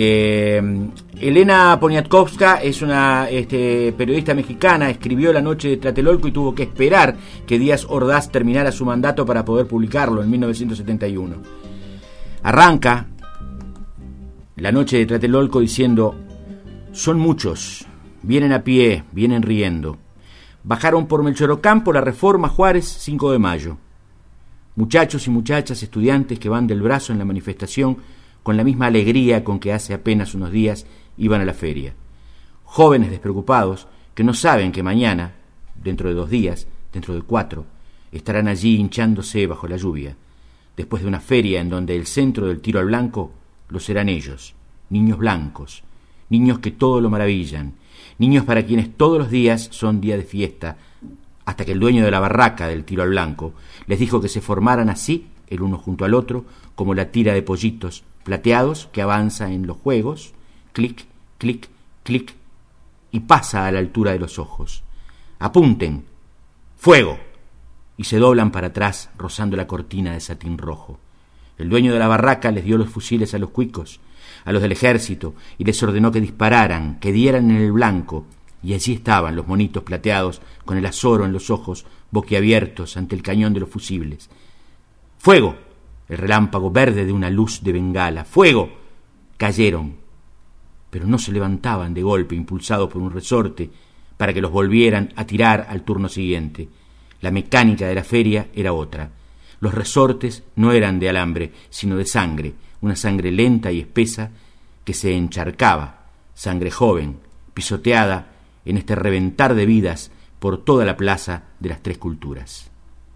Elena Poniatowska es una periodista mexicana, escribió La noche de Tlatelolco y tuvo que esperar que Díaz Ordaz terminara su mandato para poder publicarlo en 1971. Arranca La noche de Tlatelolco diciendo: son muchos, vienen a pie, vienen riendo. Bajaron por Melchorocampo, La Reforma, Juárez, 5 de mayo. Muchachos y muchachas, estudiantes que van del brazo en la manifestación con la misma alegría con que hace apenas unos días iban a la feria. Jóvenes despreocupados que no saben que mañana, dentro de 2 días, dentro de 4, estarán allí hinchándose bajo la lluvia, después de una feria en donde el centro del tiro al blanco lo serán ellos, niños blancos, niños que todo lo maravillan, niños para quienes todos los días son día de fiesta, hasta que el dueño de la barraca del tiro al blanco les dijo que se formaran así, el uno junto al otro, como la tira de pollitos plateados que avanza en los juegos, clic, clic, clic, y pasa a la altura de los ojos. Apunten, fuego, y se doblan para atrás rozando la cortina de satín rojo. El dueño de la barraca les dio los fusiles a los cuicos, a los del ejército, y les ordenó que dispararan, que dieran en el blanco, y allí estaban los monitos plateados con el azoro en los ojos, boquiabiertos ante el cañón de los fusibles. ¡Fuego! El relámpago verde de una luz de bengala. ¡Fuego! Cayeron, pero no se levantaban de golpe, impulsados por un resorte, para que los volvieran a tirar al turno siguiente. La mecánica de la feria era otra. Los resortes no eran de alambre, sino de sangre, una sangre lenta y espesa que se encharcaba, sangre joven, pisoteada en este reventar de vidas por toda la plaza de las Tres Culturas.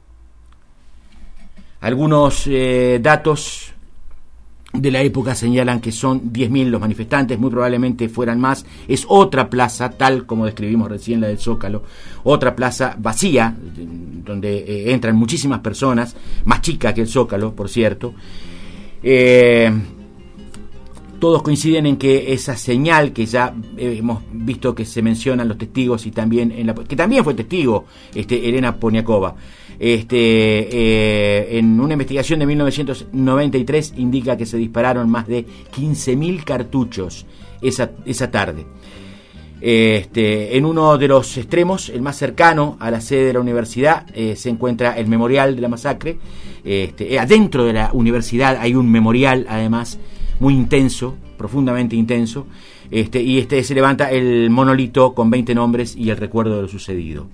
Algunos datos de la época señalan que son 10.000 los manifestantes, muy probablemente fueran más. Es otra plaza, tal como describimos recién la del Zócalo, otra plaza vacía, donde entran muchísimas personas, más chica que el Zócalo, por cierto. Todos coinciden en que esa señal que ya hemos visto que se mencionan los testigos y también que también fue testigo Elena Poniatowska, en una investigación de 1993 indica que se dispararon más de 15.000 cartuchos esa tarde. En uno de los extremos, el más cercano a la sede de la universidad, se encuentra el memorial de la masacre. Adentro de la universidad hay un memorial, además, muy intenso, profundamente intenso, y se levanta el monolito con 20 nombres y el recuerdo de lo sucedido.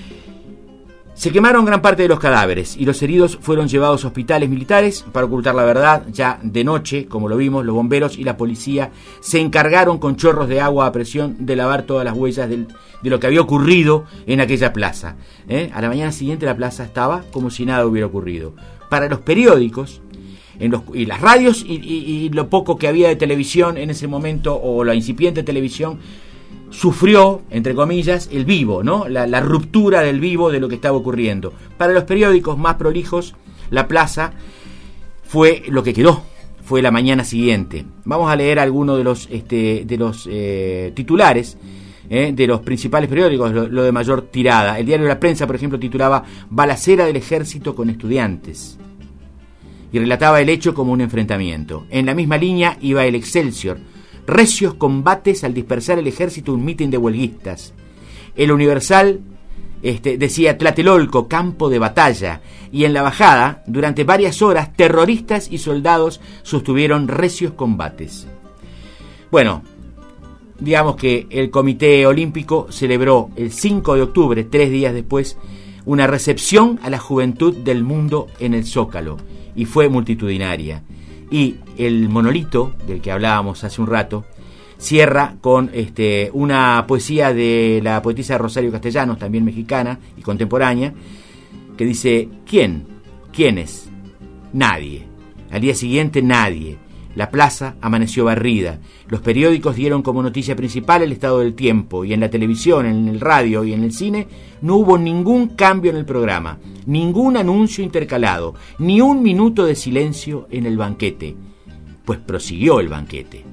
Se quemaron gran parte de los cadáveres y los heridos fueron llevados a hospitales militares para ocultar la verdad. Ya de noche, como lo vimos, los bomberos y la policía se encargaron con chorros de agua a presión de lavar todas las huellas de lo que había ocurrido en aquella plaza. A la mañana siguiente la plaza estaba como si nada hubiera ocurrido. Para los periódicos y las radios y lo poco que había de televisión en ese momento, o la incipiente televisión, sufrió, entre comillas, el vivo, ¿no? La ruptura del vivo de lo que estaba ocurriendo. Para los periódicos más prolijos, la plaza fue lo que quedó, fue la mañana siguiente. Vamos a leer algunos de los titulares de los principales periódicos, lo de mayor tirada. El diario La Prensa, por ejemplo, titulaba "Balacera del ejército con estudiantes", y relataba el hecho como un enfrentamiento. En la misma línea iba el Excelsior: "Recios combates al dispersar el ejército un mitin de huelguistas". El Universal decía "Tlatelolco, campo de batalla", y en la bajada, durante varias horas, terroristas y soldados sostuvieron recios combates. Bueno, digamos que el Comité Olímpico celebró el 5 de octubre, 3 días después, una recepción a la juventud del mundo en el Zócalo, y fue multitudinaria. Y el monolito del que hablábamos hace un rato cierra con una poesía de la poetisa Rosario Castellanos, también mexicana y contemporánea, que dice: ¿Quiénes? Nadie. Al día siguiente, nadie. La plaza amaneció barrida. Los periódicos dieron como noticia principal el estado del tiempo, y en la televisión, en el radio y en el cine no hubo ningún cambio en el programa, ningún anuncio intercalado, ni un minuto de silencio en el banquete, pues prosiguió el banquete.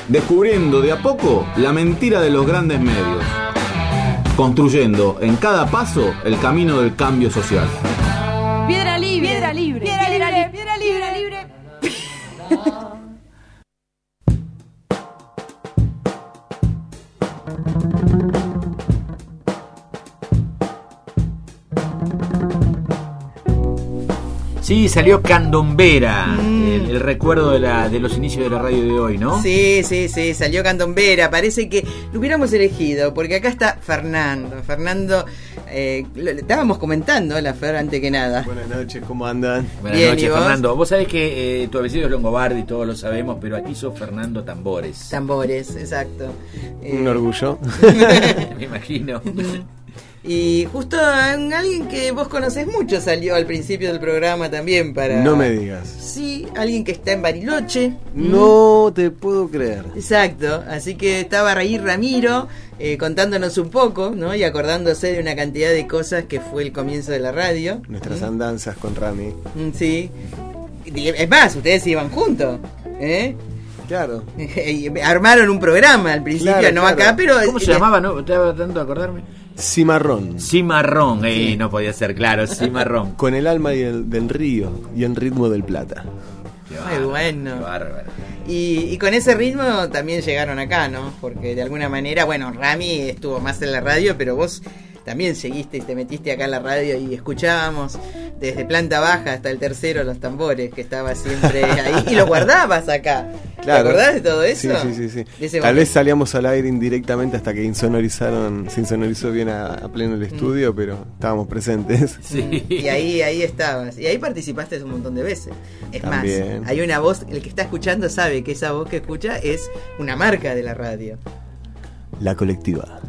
descubriendo de a poco la mentira de los grandes medios, construyendo en cada paso el camino del cambio social. Piedra libre, piedra libre, piedra libre, piedra libre, piedra libre. Sí, salió Candombera, el recuerdo de los inicios de la radio de hoy, ¿no? Sí, salió Candombera. Parece que lo hubiéramos elegido, porque acá está Fernando. Fernando, lo estábamos comentando, la Fer, antes que nada. Buenas noches, ¿cómo andan? Buenas noches, Fernando. Vos sabés que tu apellido es Longobardi, todos lo sabemos, pero aquí sos Fernando Tambores. Tambores, exacto. Un orgullo. Me imagino. Y justo alguien que vos conocés mucho salió al principio del programa también para... No me digas. Sí, alguien que está en Bariloche. No te puedo creer. Exacto, así que estaba ahí Ramiro contándonos un poco, ¿no? Y acordándose de una cantidad de cosas que fue el comienzo de la radio. Nuestras andanzas con Rami. Sí. Es más, ustedes iban juntos, ¿eh? Claro. Armaron un programa al principio, claro, no claro. Acá, pero... ¿Cómo se llamaba? ¿No? Estaba tratando de acordarme. Cimarrón. Cimarrón, no podía ser claro, Cimarrón. Con el alma del río y el ritmo del plata. Muy bueno. Qué bárbaro. Y con ese ritmo también llegaron acá, ¿no? Porque de alguna manera, bueno, Rami estuvo más en la radio, pero vos también seguiste y te metiste acá en la radio y escuchábamos desde planta baja hasta el tercero los tambores, que estaba siempre ahí, y lo guardabas acá. Claro. ¿Te acordás de todo eso? Sí. Tal vez salíamos al aire indirectamente hasta que se insonorizó bien a pleno el estudio, pero estábamos presentes. Sí. Y ahí estabas. Y ahí participaste un montón de veces. Es también. Más, hay una voz, el que está escuchando sabe que esa voz que escucha es una marca de la radio. La colectiva.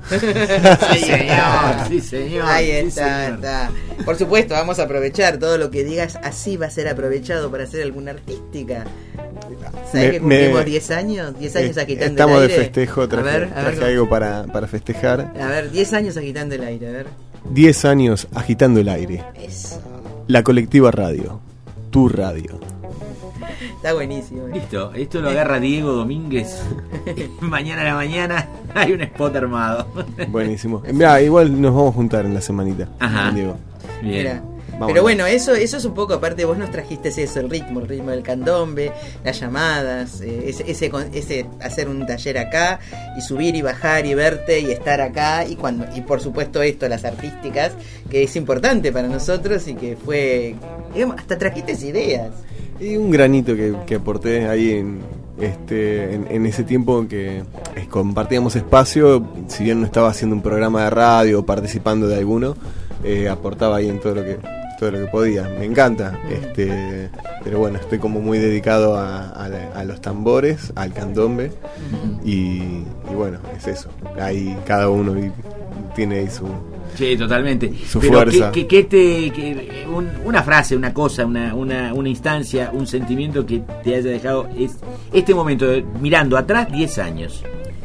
Sí, señor. Ahí está. Por supuesto, vamos a aprovechar todo lo que digas. Así va a ser aprovechado para hacer alguna artística. ¿Sabés que cumplimos 10 años? 10 años agitando el aire. Estamos de festejo, traje ver, algo para festejar. A ver, 10 años agitando el aire, a ver. 10 años agitando el aire. Eso. La colectiva radio. Tu radio. Está buenísimo. Listo, esto lo agarra Diego Domínguez. Mañana a la mañana hay un spot armado. Buenísimo. Mirá, igual nos vamos a juntar en la semanita. Ajá. Diego. Bien. Mirá. Pero bueno, eso es un poco, aparte vos nos trajiste eso, el ritmo del candombe, las llamadas, ese hacer un taller acá y subir y bajar y verte y estar acá y por supuesto esto, las artísticas, que es importante para nosotros y que fue, digamos, hasta trajiste ideas. Y un granito que aporté ahí en ese tiempo que compartíamos espacio, si bien no estaba haciendo un programa de radio o participando de alguno, aportaba ahí en todo lo que podía. Me encanta, pero bueno, estoy como muy dedicado a los tambores, al candombe, y bueno, es eso. Ahí cada uno tiene ahí su... Sí, totalmente. Su fuerza. Una frase, una cosa, una instancia, un sentimiento que te haya dejado este momento, mirando atrás 10 años.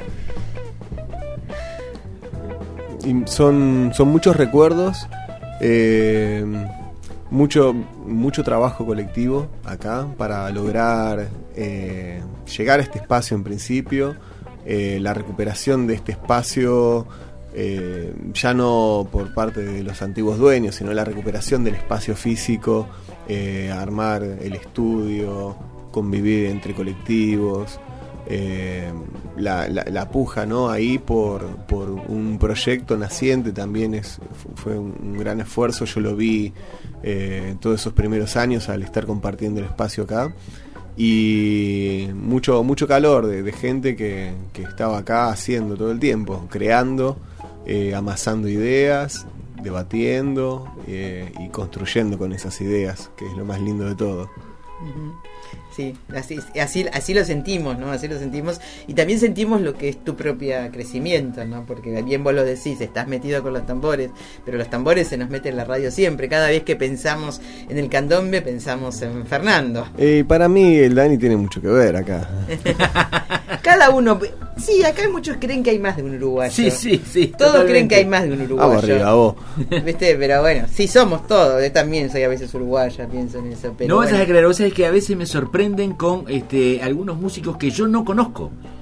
Y son muchos recuerdos, mucho trabajo colectivo acá para lograr llegar a este espacio en principio, la recuperación de este espacio, ya no por parte de los antiguos dueños, sino la recuperación del espacio físico, armar el estudio, convivir entre colectivos, la puja, ¿no? Ahí por un proyecto naciente también fue un gran esfuerzo. Yo lo vi en todos esos primeros años al estar compartiendo el espacio acá, y mucho calor de gente que estaba acá haciendo todo el tiempo, creando, amasando ideas, debatiendo y construyendo con esas ideas, que es lo más lindo de todo. Sí, así lo sentimos, ¿no? Así lo sentimos, y también sentimos lo que es tu propio crecimiento, ¿no? Porque bien vos lo decís, estás metido con los tambores, pero los tambores se nos meten en la radio siempre. Cada vez que pensamos en el candombe, pensamos en Fernando. Para mí el Dani tiene mucho que ver acá. Cada uno... Sí, acá muchos creen que hay más de un uruguayo. Sí. Todos totalmente. creen que hay más de un uruguayo. Vamos arriba, vos. ¿Viste? Pero bueno, sí somos todos. Yo también soy a veces uruguaya, pienso en eso. Pero no vas bueno. a creer, vos sabés que a veces me sorprenden con algunos músicos que yo no conozco.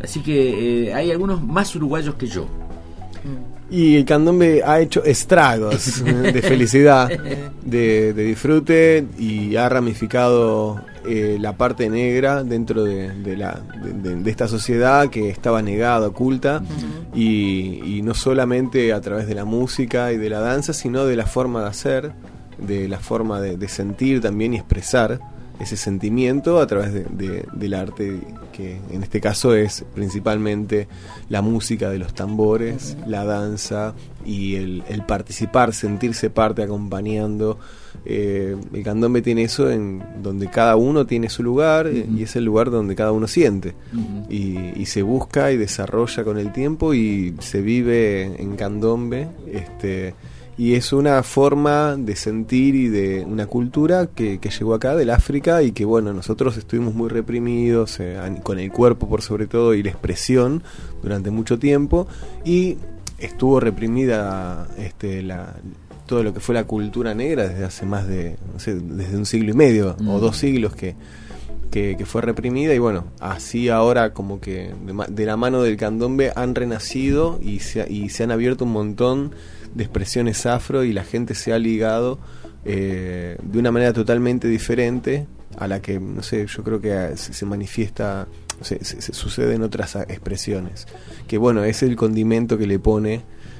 Así que hay algunos más uruguayos que yo. Y el candombe ha hecho estragos de felicidad, de disfrute, y ha ramificado la parte negra dentro de esta sociedad que estaba negada, oculta, y no solamente a través de la música y de la danza, sino de la forma de hacer, de la forma de sentir también y expresar ese sentimiento a través del arte, que en este caso es principalmente la música de los tambores, la danza y el participar, sentirse parte acompañando. El candombe tiene eso, en donde cada uno tiene su lugar, y es el lugar donde cada uno siente, y se busca y desarrolla con el tiempo y se vive en candombe, y es una forma de sentir y de una cultura que llegó acá del África, y que bueno, nosotros estuvimos muy reprimidos con el cuerpo por sobre todo y la expresión durante mucho tiempo, y estuvo reprimida todo lo que fue la cultura negra desde hace más de, no sé, desde 1 siglo y medio o 2 siglos que fue reprimida, y bueno, así ahora como que de la mano del candombe han renacido y se han abierto un montón de expresiones afro, y la gente se ha ligado de una manera totalmente diferente a la que, no sé, yo creo que se manifiesta, se sucede en otras expresiones, que bueno, es el condimento que le pone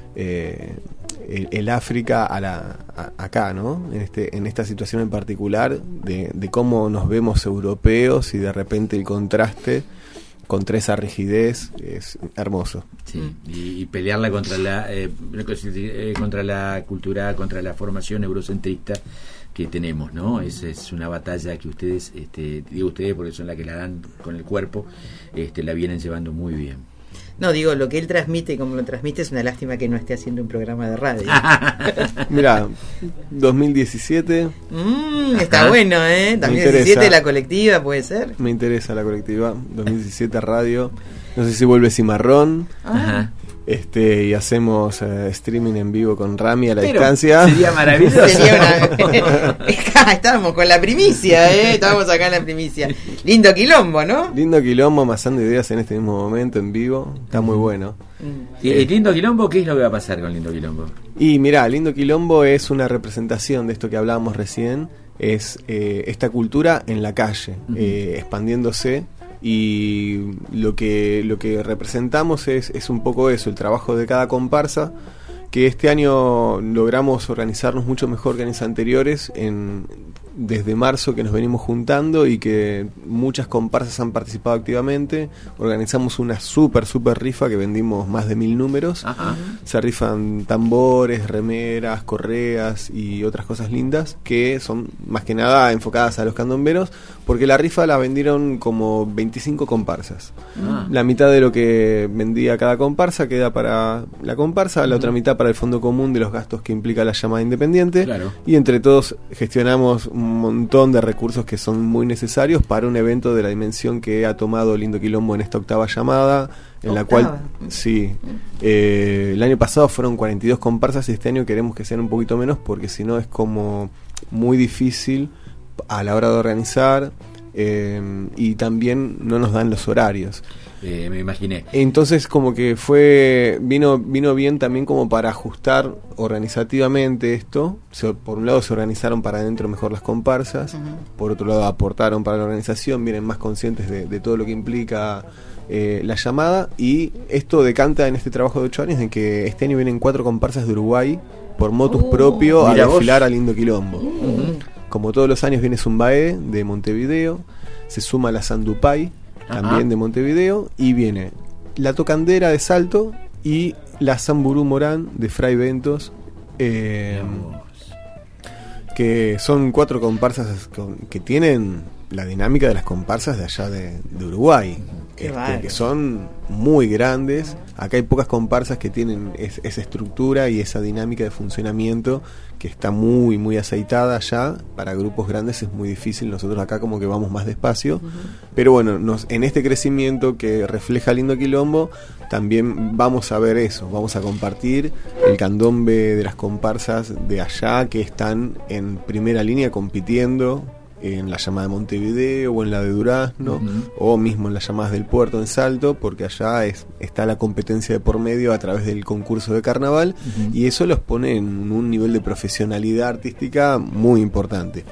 el África acá, ¿no? En esta situación en particular de cómo nos vemos europeos, y de repente el contraste contra esa rigidez es hermoso. Sí, y pelearla contra la cultura, contra la formación eurocentrista que tenemos, ¿no? Esa es una batalla que ustedes, digo ustedes porque son la que la dan con el cuerpo, la vienen llevando muy bien. No, digo, lo que él transmite, como lo transmite, es una lástima que no esté haciendo un programa de radio. Mirá, 2017. Está bueno, ¿eh? 2017 la colectiva, ¿puede ser? Me interesa la colectiva. 2017 radio. No sé si vuelve Cimarrón. Ajá. Y hacemos streaming en vivo con Rami a la distancia. Sería maravilloso. Estábamos con la primicia, estábamos acá en la primicia. Lindo quilombo, ¿no? Lindo quilombo, amasando ideas en este mismo momento en vivo. Está muy bueno. ¿Y Lindo Quilombo? ¿Qué es lo que va a pasar con Lindo Quilombo? Y mirá, Lindo Quilombo es una representación de esto que hablábamos recién. Es esta cultura en la calle, expandiéndose. Y lo que representamos es un poco eso, el trabajo de cada comparsa, que este año logramos organizarnos mucho mejor que en años anteriores, desde marzo que nos venimos juntando, y que muchas comparsas han participado activamente. Organizamos una super rifa que vendimos más de 1000 números. Ajá. Se rifan tambores, remeras, correas y otras cosas lindas que son más que nada enfocadas a los candomberos, porque la rifa la vendieron como 25 comparsas. La mitad de lo que vendía cada comparsa queda para la comparsa, la otra mitad para el fondo común de los gastos que implica la llamada independiente. Claro. Y entre todos gestionamos un montón de recursos que son muy necesarios para un evento de la dimensión que ha tomado Lindo Quilombo en esta 8ª llamada, en la cual el año pasado fueron 42 comparsas, y este año queremos que sean un poquito menos, porque si no es como muy difícil a la hora de organizar, y también no nos dan los horarios. Me imaginé. Entonces como que vino bien también como para ajustar organizativamente esto. Por un lado se organizaron para adentro mejor las comparsas, por otro lado aportaron para la organización, vienen más conscientes de todo lo que implica la llamada, y esto decanta en este trabajo de 8 años en que este año vienen 4 comparsas de Uruguay por motus propio a desfilar a Lindo Quilombo. Como todos los años viene Zumbae de Montevideo, se suma la Sandupay también de Montevideo, y viene la Tocandera de Salto y la Samburú Morán de Fray Ventos, que son 4 comparsas que tienen la dinámica de las comparsas de allá de Uruguay, que son muy grandes. Acá hay pocas comparsas que tienen esa estructura y esa dinámica de funcionamiento que está muy muy aceitada allá. Para grupos grandes es muy difícil, nosotros acá como que vamos más despacio, pero bueno, en este crecimiento que refleja Lindo Quilombo también vamos a ver eso, vamos a compartir el candombe de las comparsas de allá, que están en primera línea compitiendo en la llamada de Montevideo o en la de Durazno, o mismo en las llamadas del puerto en Salto, porque allá está la competencia de por medio a través del concurso de carnaval, y eso los pone en un nivel de profesionalidad artística muy importante.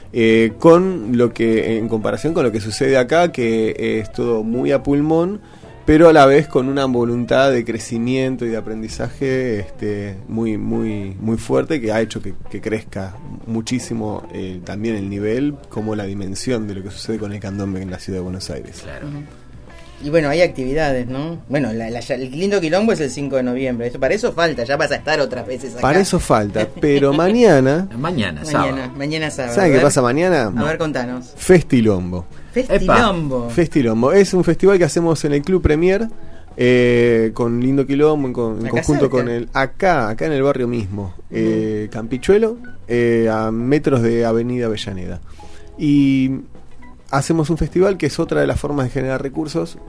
Con lo que, en comparación con lo que sucede acá, que es todo muy a pulmón, pero a la vez con una voluntad de crecimiento y de aprendizaje muy muy muy fuerte, que ha hecho que crezca muchísimo también el nivel como la dimensión de lo que sucede con el candombe en la ciudad de Buenos Aires. Claro. Y bueno, hay actividades, ¿no? Bueno, el lindo quilombo es el 5 de noviembre. Para eso falta, ya vas a estar otras veces acá. Para eso falta, pero mañana sábado. ¿Saben qué pasa mañana? A ver, contanos. Festilombo. Festilombo es un festival que hacemos en el Club Premier, con Lindo Quilombo, en conjunto con acá en el barrio mismo, Campichuelo, a metros de Avenida Avellaneda. Y hacemos un festival que es otra de las formas de generar recursos,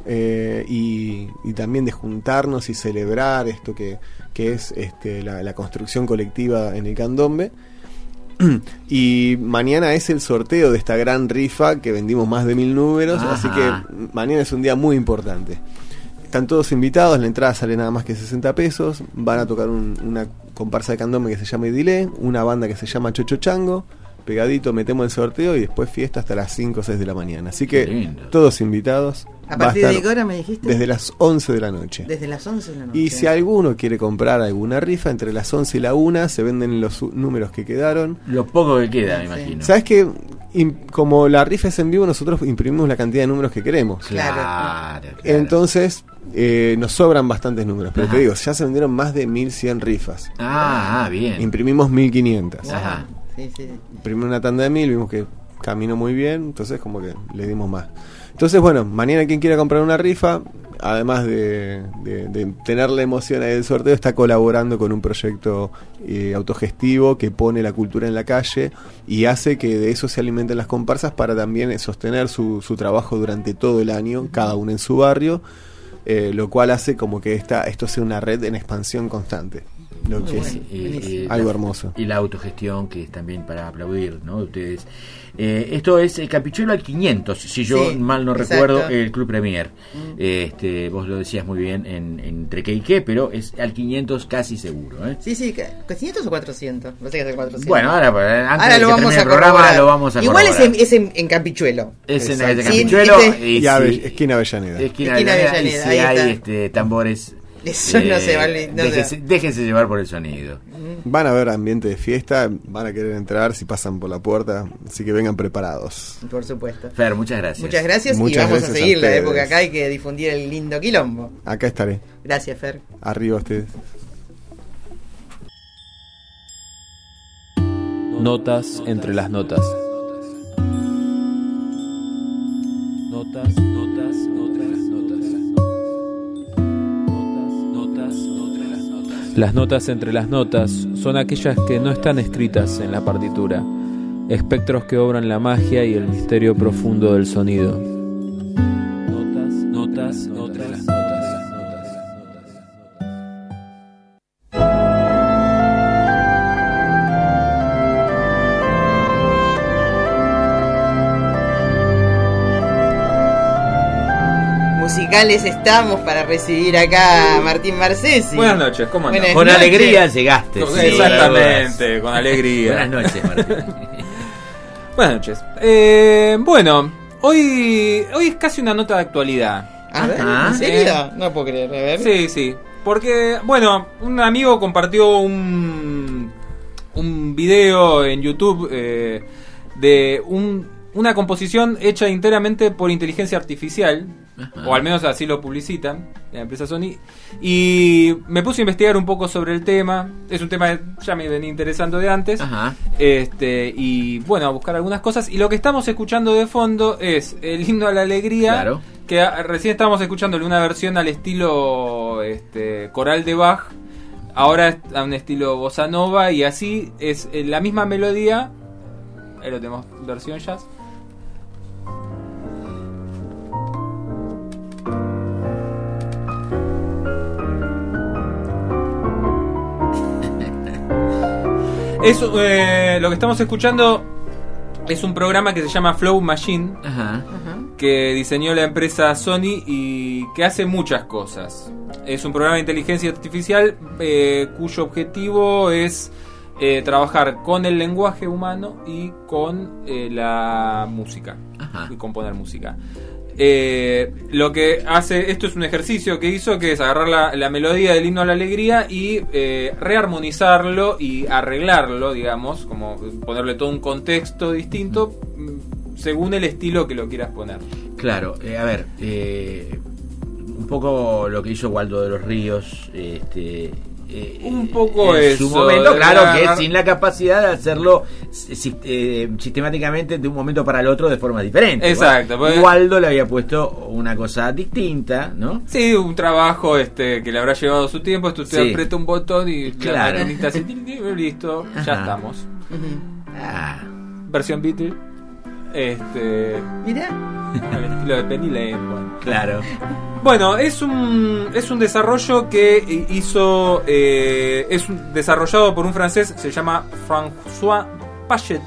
y también de juntarnos y celebrar esto que es la construcción colectiva en el candombe. Y mañana es el sorteo de esta gran rifa que vendimos más de 1000 números. Así que mañana es un día muy importante. Están todos invitados, la entrada sale nada más que 60 pesos. Van a tocar una comparsa de candombe que se llama Idilé, una banda que se llama Chocho Chango. Pegadito metemos el sorteo y después fiesta hasta las 5 o 6 de la mañana. Así que todos invitados. ¿A partir de qué hora me dijiste? Desde las 11 de la noche. Desde las 11 de la noche. Y si alguno quiere comprar alguna rifa, entre las 11 y la 1 se venden los números que quedaron. Lo poco que queda, me imagino. ¿Sabes qué? Como la rifa es en vivo, nosotros imprimimos la cantidad de números que queremos. Claro. Entonces, nos sobran bastantes números. Pero te digo, ya se vendieron más de 1100 rifas. Bien. Imprimimos 1500. Ajá. Sí. Imprimimos una tanda de 1000, vimos que caminó muy bien, entonces como que le dimos más. Entonces, bueno, mañana quien quiera comprar una rifa, además de tener la emoción ahí del sorteo, está colaborando con un proyecto autogestivo que pone la cultura en la calle y hace que de eso se alimenten las comparsas para también sostener su trabajo durante todo el año, cada uno en su barrio, lo cual hace como que esto sea una red en expansión constante. Lo que es algo hermoso. Y la autogestión, que es también para aplaudir, ¿no? Ustedes. Esto es el Campichuelo al 500, si yo mal no recuerdo, el Club Premier. Vos lo decías muy bien entre qué y qué, pero es al 500 casi seguro. Sí, ¿500 o 400? No sé qué es el 400. Bueno, antes ahora de lo vamos a programa lo vamos a igual es en Campichuelo. Es en Campichuelo. Y esquina Avellaneda. Esquina Avellaneda. Y si hay tambores. Eso no se vale. Déjense llevar por el sonido. Van a ver ambiente de fiesta, van a querer entrar si pasan por la puerta, así que vengan preparados. Por supuesto. Fer, muchas gracias. Muchas gracias y vamos a seguir la época acá, hay que difundir el lindo quilombo. Acá estaré. Gracias, Fer. Arriba ustedes. Notas entre las notas. Notas. Las notas entre las notas son aquellas que no están escritas en la partitura, espectros que obran la magia y el misterio profundo del sonido. Notas entre las notas. Musicales estamos para recibir acá a Martín Marcesi. Buenas noches, ¿cómo andas? Con alegría llegaste. Exactamente, con alegría. Buenas noches, Martín. Buenas noches. Bueno, hoy es casi una nota de actualidad. A ver, ¿en serio? No puedo creer, a ver. Sí. Porque, bueno, un amigo compartió un video en YouTube de una composición hecha enteramente por inteligencia artificial. Ajá. O al menos así lo publicitan la empresa Sony. Y me puse a investigar un poco sobre el tema. Es un tema que ya me venía interesando de antes. Ajá. Y bueno, a buscar algunas cosas. Y lo que estamos escuchando de fondo es el himno a la alegría. Claro. Que recién estábamos escuchándole una versión al estilo coral de Bach. Ahora es a un estilo bossa nova. Y así es la misma melodía. Ahí lo tenemos, versión jazz. Eso, lo que estamos escuchando es un programa que se llama Flow Machine, que diseñó la empresa Sony y que hace muchas cosas. Es un programa de inteligencia artificial cuyo objetivo es trabajar con el lenguaje humano y con la música, y componer música. Lo que hace, esto es un ejercicio que hizo, que es agarrar la melodía del himno a la alegría y rearmonizarlo y arreglarlo, digamos, como ponerle todo un contexto distinto según el estilo que lo quieras poner. Claro, a ver, un poco lo que hizo Waldo de los Ríos, un poco en eso, su momento, claro, que sin la capacidad de hacerlo sistemáticamente de un momento para el otro de forma diferente. Exacto. Waldo le había puesto una cosa distinta, ¿no? Sí, un trabajo que le habrá llevado su tiempo. Esto usted aprieta un botón y claro, la maquinita hace listo, ya estamos. Versión Beatle. Mira, al estilo de Penny Lane. Claro. Bueno, es un desarrollo que hizo, es desarrollado por un francés, se llama François Pachet,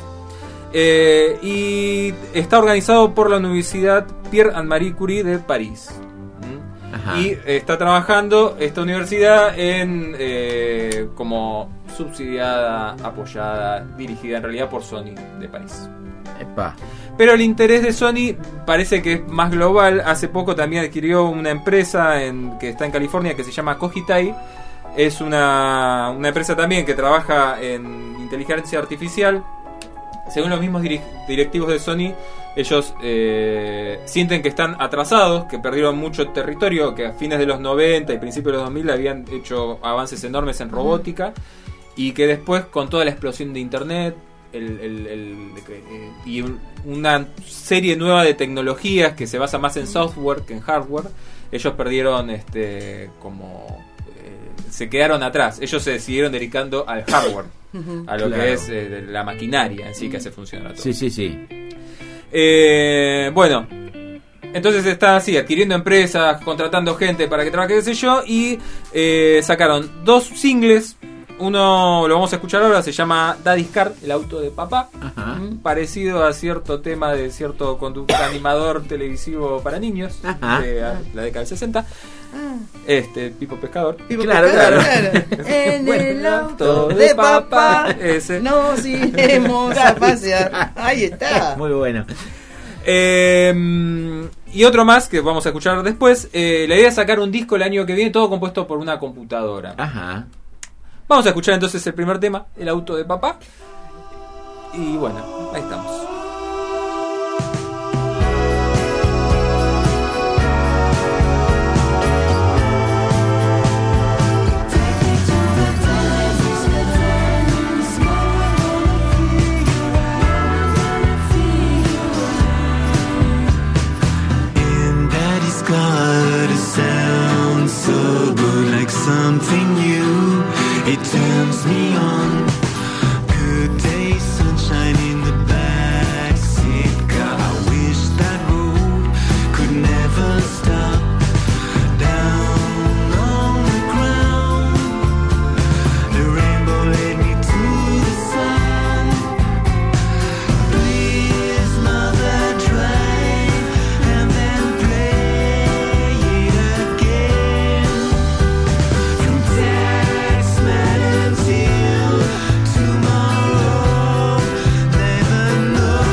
y está organizado por la Universidad Pierre and Marie Curie de París. Y está trabajando esta universidad en como subsidiada, apoyada, dirigida en realidad por Sony de París. Pero el interés de Sony parece que es más global. Hace poco también adquirió una empresa que está en California que se llama Cogitai. Es una empresa también que trabaja en inteligencia artificial. Según los mismos directivos de Sony, ellos sienten que están atrasados, que perdieron mucho territorio, que a fines de los 90 y principios de los 2000 habían hecho avances enormes en robótica, y que después, con toda la explosión de internet y una serie nueva de tecnologías que se basa más en software que en hardware, ellos perdieron se quedaron atrás. Ellos se siguieron dedicando al hardware, a lo que es la maquinaria en sí que hace funcionar todo. Sí. Bueno, entonces está así, adquiriendo empresas, contratando gente para que trabaje, qué sé yo, y sacaron 2 singles. Uno lo vamos a escuchar ahora, se llama Daddy's Car, el auto de papá, parecido a cierto tema de cierto animador televisivo para niños de la década del 60. Pipo Pescador. Claro. En el auto de papá ese. Nos iremos a pasear. Ahí está. Muy bueno. Y otro más que vamos a escuchar después. La idea es sacar un disco el año que viene, todo compuesto por una computadora. Vamos a escuchar entonces el primer tema, el auto de papá. Y bueno, ahí estamos. Something new, it turns me on. Good day, sunshine in the backseat car. I wish that road could never stop. Down on the ground, the rainbow led me to the sun. Please, mother, drive and then play it again. Taxman until tomorrow, never know.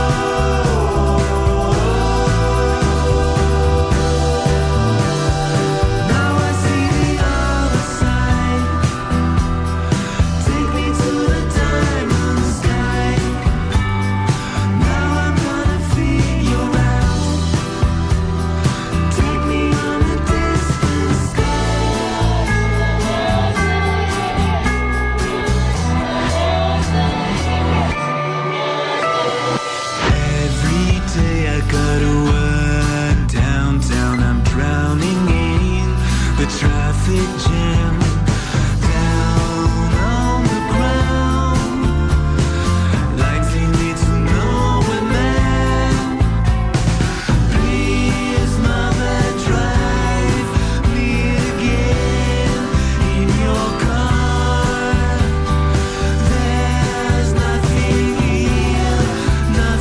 Now I see the other side. Take me to the diamond sky. Now I'm gonna figure out. Take me on a distant sky. Every day I gotta work downtown. I'm drowning in the traffic jam. Down on the ground, lights lead me to nowhere land. Please, mother, drive me again in your car. There's nothing here,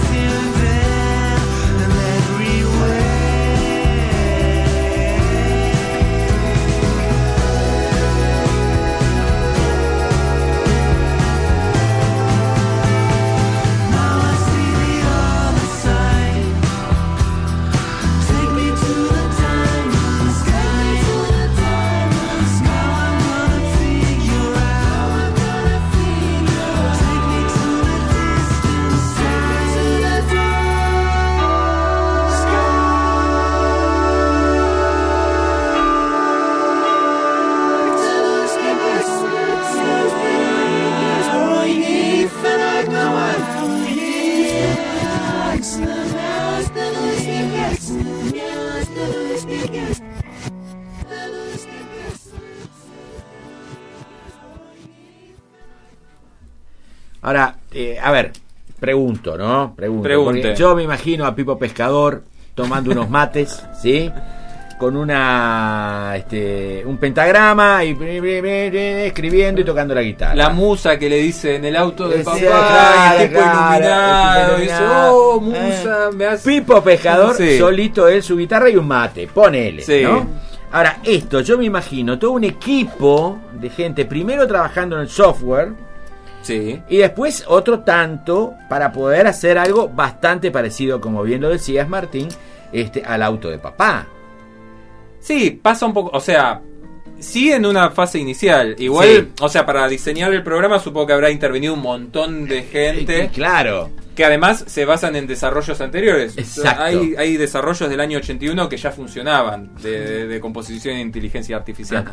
Ahora, a ver, pregunto, ¿no? Pregunte. Porque yo me imagino a Pipo Pescador tomando unos mates, ¿sí? Con un pentagrama y escribiendo y tocando la guitarra. La musa que le dice en el auto de papá, claro, el tipo iluminado, dice, oh, musa, me hace... Pipo Pescador, Sí. solito él, su guitarra y un mate, ponele, Sí. ¿no? Ahora, esto, yo me imagino todo un equipo de gente, primero trabajando en el software, sí, y después otro tanto para poder hacer algo bastante parecido, como bien lo decías, Martín, al auto de papá. Sí, pasa un poco, o sea, sí en una fase inicial. Igual, Sí. o sea, para diseñar el programa supongo que habrá intervenido un montón de gente. Claro. Que además se basan en desarrollos anteriores. Exacto. Hay desarrollos del año 81 que ya funcionaban de composición e inteligencia artificial.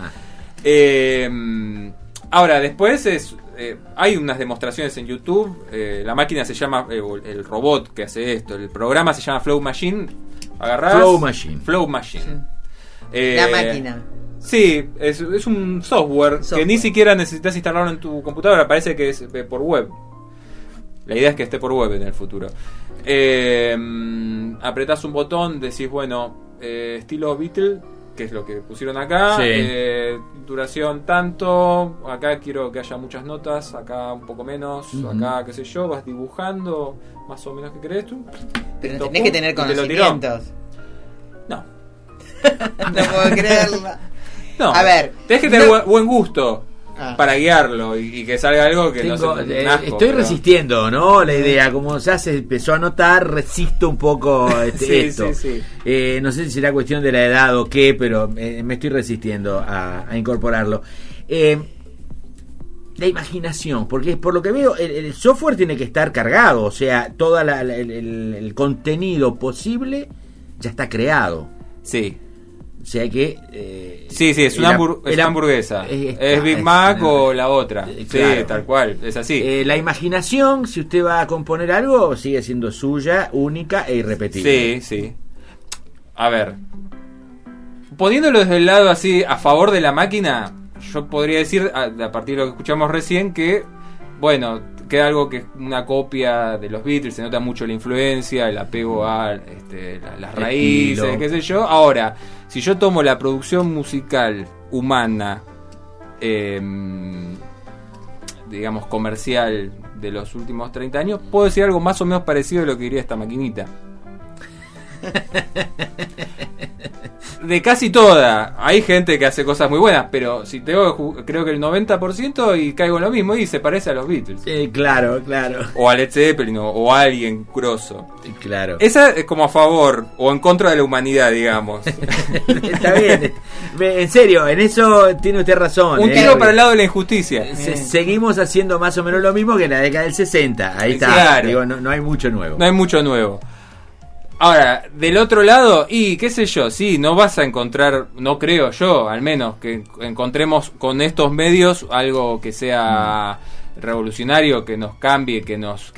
Ahora, después hay unas demostraciones en YouTube. La máquina se llama, el robot que hace esto, el programa se llama Flow Machine. Agarrás Flow Machine. Flow Machine. La máquina. Sí, es un software que ni siquiera necesitas instalarlo en tu computadora. Parece que es por web. La idea es que esté por web en el futuro. Apretás un botón, decís, bueno, estilo Beatle, que es lo que pusieron acá. Sí. Duración tanto. Acá quiero que haya muchas notas. Acá un poco menos. Ujú. Acá, qué sé yo, vas dibujando más o menos que querés tú. Pero Listo, tenés pum, que tener y te lo tiró. conocimientos. No. No puedo creerlo. No, A ver, tenés que tener no- buen gusto para guiarlo y que salga algo que no Tengo- sea un asco, estoy pero- resistiendo, ¿no? La idea, como ya se empezó a notar, resisto un poco Sí, esto. sí, sí. No sé si será cuestión de la edad o qué, pero me estoy resistiendo a incorporarlo. La imaginación, porque por lo que veo, el software tiene que estar cargado, o sea, todo el contenido posible ya está creado. Sí. O sea que... Sí, es una hamburguesa. Es Big Mac o la otra. Sí, claro. tal cual, es así. La imaginación, si usted va a componer algo, sigue siendo suya, única e irrepetible. Sí. A ver. Poniéndolo desde el lado así, a favor de la máquina, yo podría decir, a partir de lo que escuchamos recién, que, bueno, queda algo que es una copia de los Beatles, se nota mucho la influencia, el apego a las raíces, estilo. qué sé yo. Ahora, si yo tomo la producción musical humana, digamos comercial de los últimos 30 años, puedo decir algo más o menos parecido a lo que diría esta maquinita. De casi toda. Hay gente que hace cosas muy buenas, pero si tengo, creo que el 90% y caigo en lo mismo y se parece a los Beatles. Claro. O a Led Zeppelin o a alguien grosso. Claro. Esa es como a favor o en contra de la humanidad, digamos. Está bien. En serio, en eso tiene usted razón. Un tiro para el lado de la injusticia. Seguimos haciendo más o menos lo mismo que en la década del 60. Ahí está. Claro. Digo, no hay mucho nuevo. No hay mucho nuevo. Ahora, del otro lado, y qué sé yo, sí, no vas a encontrar, no creo yo, al menos, que encontremos con estos medios algo que sea revolucionario, que nos cambie, que nos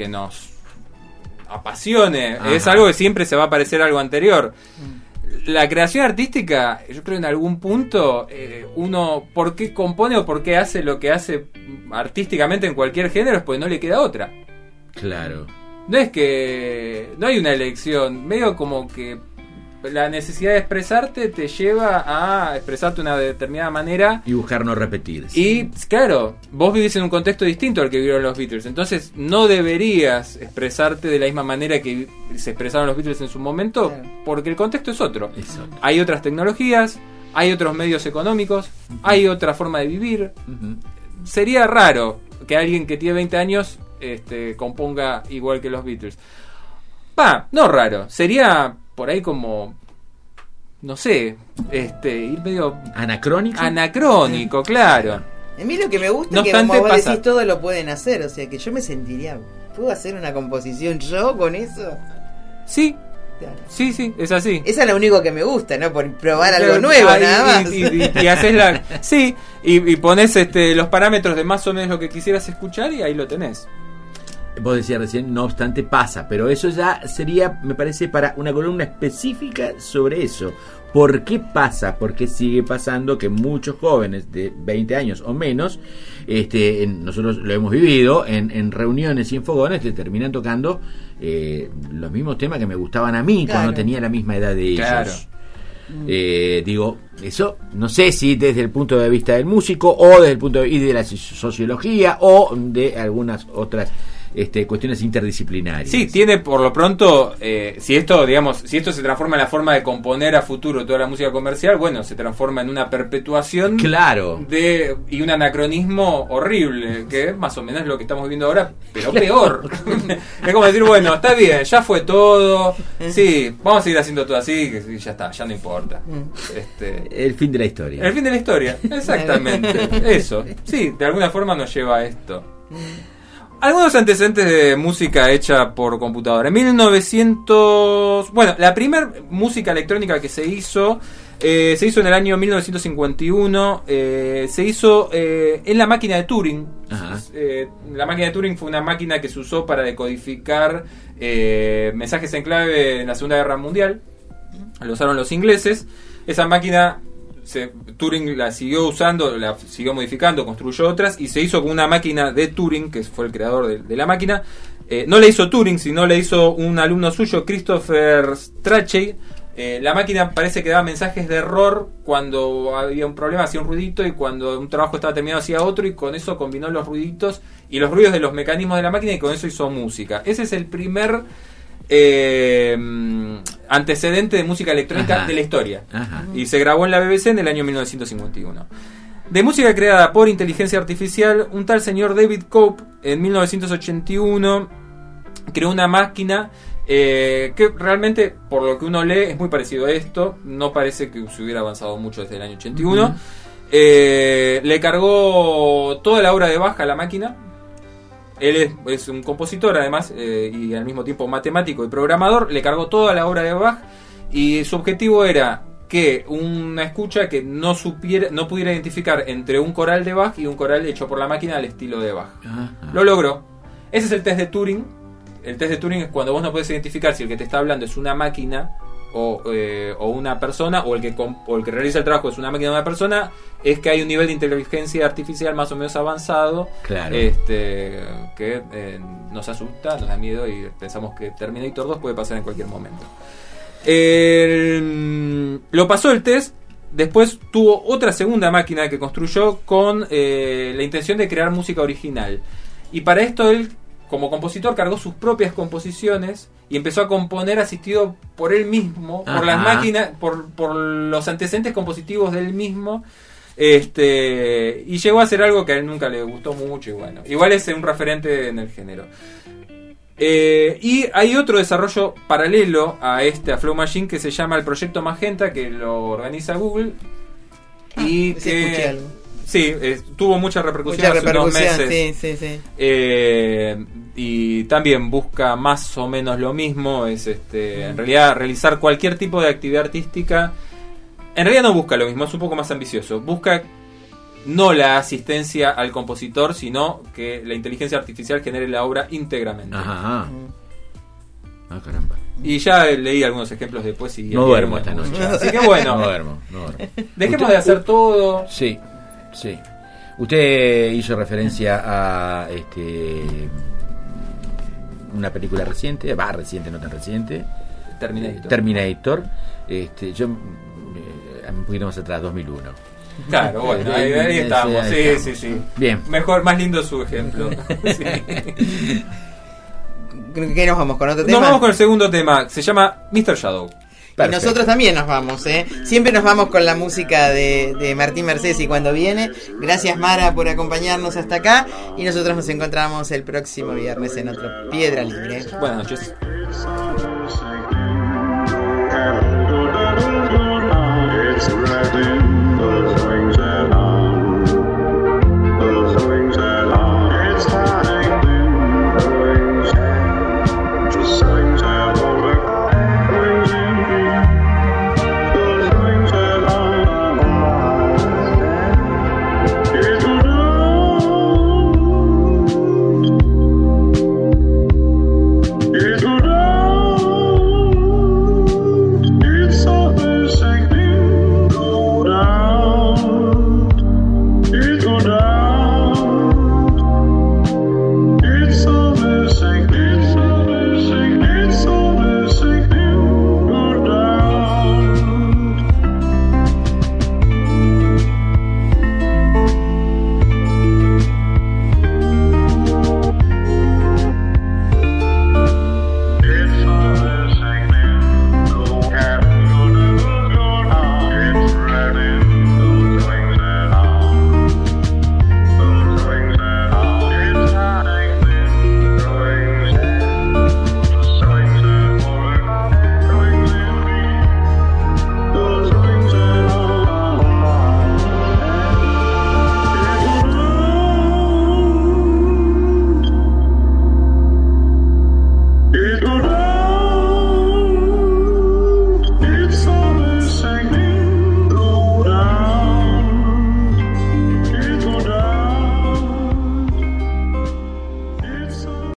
apasione. Ajá. Es algo que siempre se va a parecer a algo anterior. La creación artística, yo creo en algún punto, uno, ¿por qué compone o por qué hace lo que hace artísticamente en cualquier género? Es porque no le queda otra. Claro. No es que no hay una elección, medio como que la necesidad de expresarte te lleva a expresarte de una determinada manera Y buscar no repetirse. y claro, vos vivís en un contexto distinto al que vivieron los Beatles, entonces no deberías expresarte de la misma manera que se expresaron los Beatles en su momento, porque el contexto es otro. Hay otras tecnologías, hay otros medios económicos, hay otra forma de vivir. Sería raro que alguien que tiene 20 años componga igual que los Beatles. No raro, sería por ahí como, no sé, ir medio anacrónico, claro. A mí lo que me gusta No es que obstante, como vos pasa. decís, todo lo pueden hacer, o sea que yo me sentiría, ¿puedo hacer una composición yo con eso? Sí. Sí, es así. Eso es lo único que me gusta, ¿no? Por probar algo nuevo, nada más. Y haces la... Sí, y pones los parámetros de más o menos lo que quisieras escuchar y ahí lo tenés. Vos decías recién, no obstante pasa, pero eso ya sería, me parece, para una columna específica sobre eso. ¿Por qué pasa? Porque sigue pasando que muchos jóvenes de 20 años o menos, nosotros lo hemos vivido en reuniones y en fogones, te terminan tocando los mismos temas que me gustaban a mí cuando tenía la misma edad de ellos. Digo, eso no sé si desde el punto de vista del músico o desde el punto de vista de la sociología o de algunas otras cuestiones interdisciplinarias. Sí, tiene por lo pronto, si esto se transforma en la forma de componer a futuro toda la música comercial, bueno, se transforma en una perpetuación y un anacronismo horrible, que más o menos es lo que estamos viviendo ahora, pero peor. Es como decir, bueno, está bien, ya fue todo, sí, vamos a seguir haciendo todo así, que ya está, ya no importa. El fin de la historia. El fin de la historia, exactamente. Eso, sí, de alguna forma nos lleva a esto. Algunos antecedentes de música hecha por computadora. En 1900... Bueno, la primera música electrónica que se hizo en el año 1951. Se hizo en la máquina de Turing. La máquina de Turing fue una máquina que se usó para decodificar mensajes en clave en la Segunda Guerra Mundial. Lo usaron los ingleses. Esa máquina... Turing la siguió usando, la siguió modificando, construyó otras y se hizo con una máquina de Turing, que fue el creador de la máquina. No la hizo Turing, sino la hizo un alumno suyo, Christopher Strachey. La máquina parece que daba mensajes de error cuando había un problema, hacía un ruidito, y cuando un trabajo estaba terminado hacía otro, y con eso combinó los ruiditos y los ruidos de los mecanismos de la máquina, y con eso hizo música. Ese es el primer antecedente de música electrónica de la historia. Y se grabó en la BBC en el año 1951. De música creada por inteligencia artificial, un tal señor David Cope en 1981 creó una máquina que realmente, por lo que uno lee, es muy parecido a esto. No parece que se hubiera avanzado mucho desde el año 81. Le cargó toda la obra de Bach a la máquina. Él es un compositor, además, y al mismo tiempo matemático y programador. Le cargó toda la obra de Bach, y su objetivo era que una escucha que no pudiera identificar entre un coral de Bach y un coral hecho por la máquina al estilo de Bach. Lo logró. Ese es el test de Turing. El test de Turing es cuando vos no podés identificar si el que te está hablando es una máquina o una persona, o el que realiza el trabajo es una máquina o una persona. Es que hay un nivel de inteligencia artificial más o menos avanzado, que nos asusta, nos da miedo, y pensamos que Terminator 2 puede pasar en cualquier momento. Lo pasó el test. Después tuvo otra segunda máquina que construyó con la intención de crear música original, y para esto él, como compositor, cargó sus propias composiciones y empezó a componer asistido por él mismo, por las máquinas, por los antecedentes compositivos del mismo. Y llegó a hacer algo que a él nunca le gustó mucho, y bueno, igual es un referente en el género. Y hay otro desarrollo paralelo a Flow Machine, que se llama el Proyecto Magenta, que lo organiza Google, y que tuvo mucha repercusión hace unos meses. Y también busca más o menos lo mismo. Es en realidad realizar cualquier tipo de actividad artística. En realidad no busca lo mismo, es un poco más ambicioso. Busca no la asistencia al compositor, sino que la inteligencia artificial genere la obra íntegramente. Caramba. Y ya leí algunos ejemplos después y no duermo esta noche. Así que bueno, no duermo. Dejemos de hacer todo. Sí. Usted hizo referencia a una película reciente, reciente, no tan reciente, Terminator. Yo un poquito más atrás, 2001. Claro, bueno, ahí estamos. Sí. Bien. Mejor, más lindo su ejemplo. ¿Qué nos vamos con otro tema? Nos vamos con el segundo tema, se llama Mr. Shadow. Perfecto. Y nosotros también nos vamos, siempre nos vamos con la música de Martín Mercesi cuando viene. Gracias, Mara, por acompañarnos hasta acá, y nosotros nos encontramos el próximo viernes en otro Piedra Libre. Buenas noches.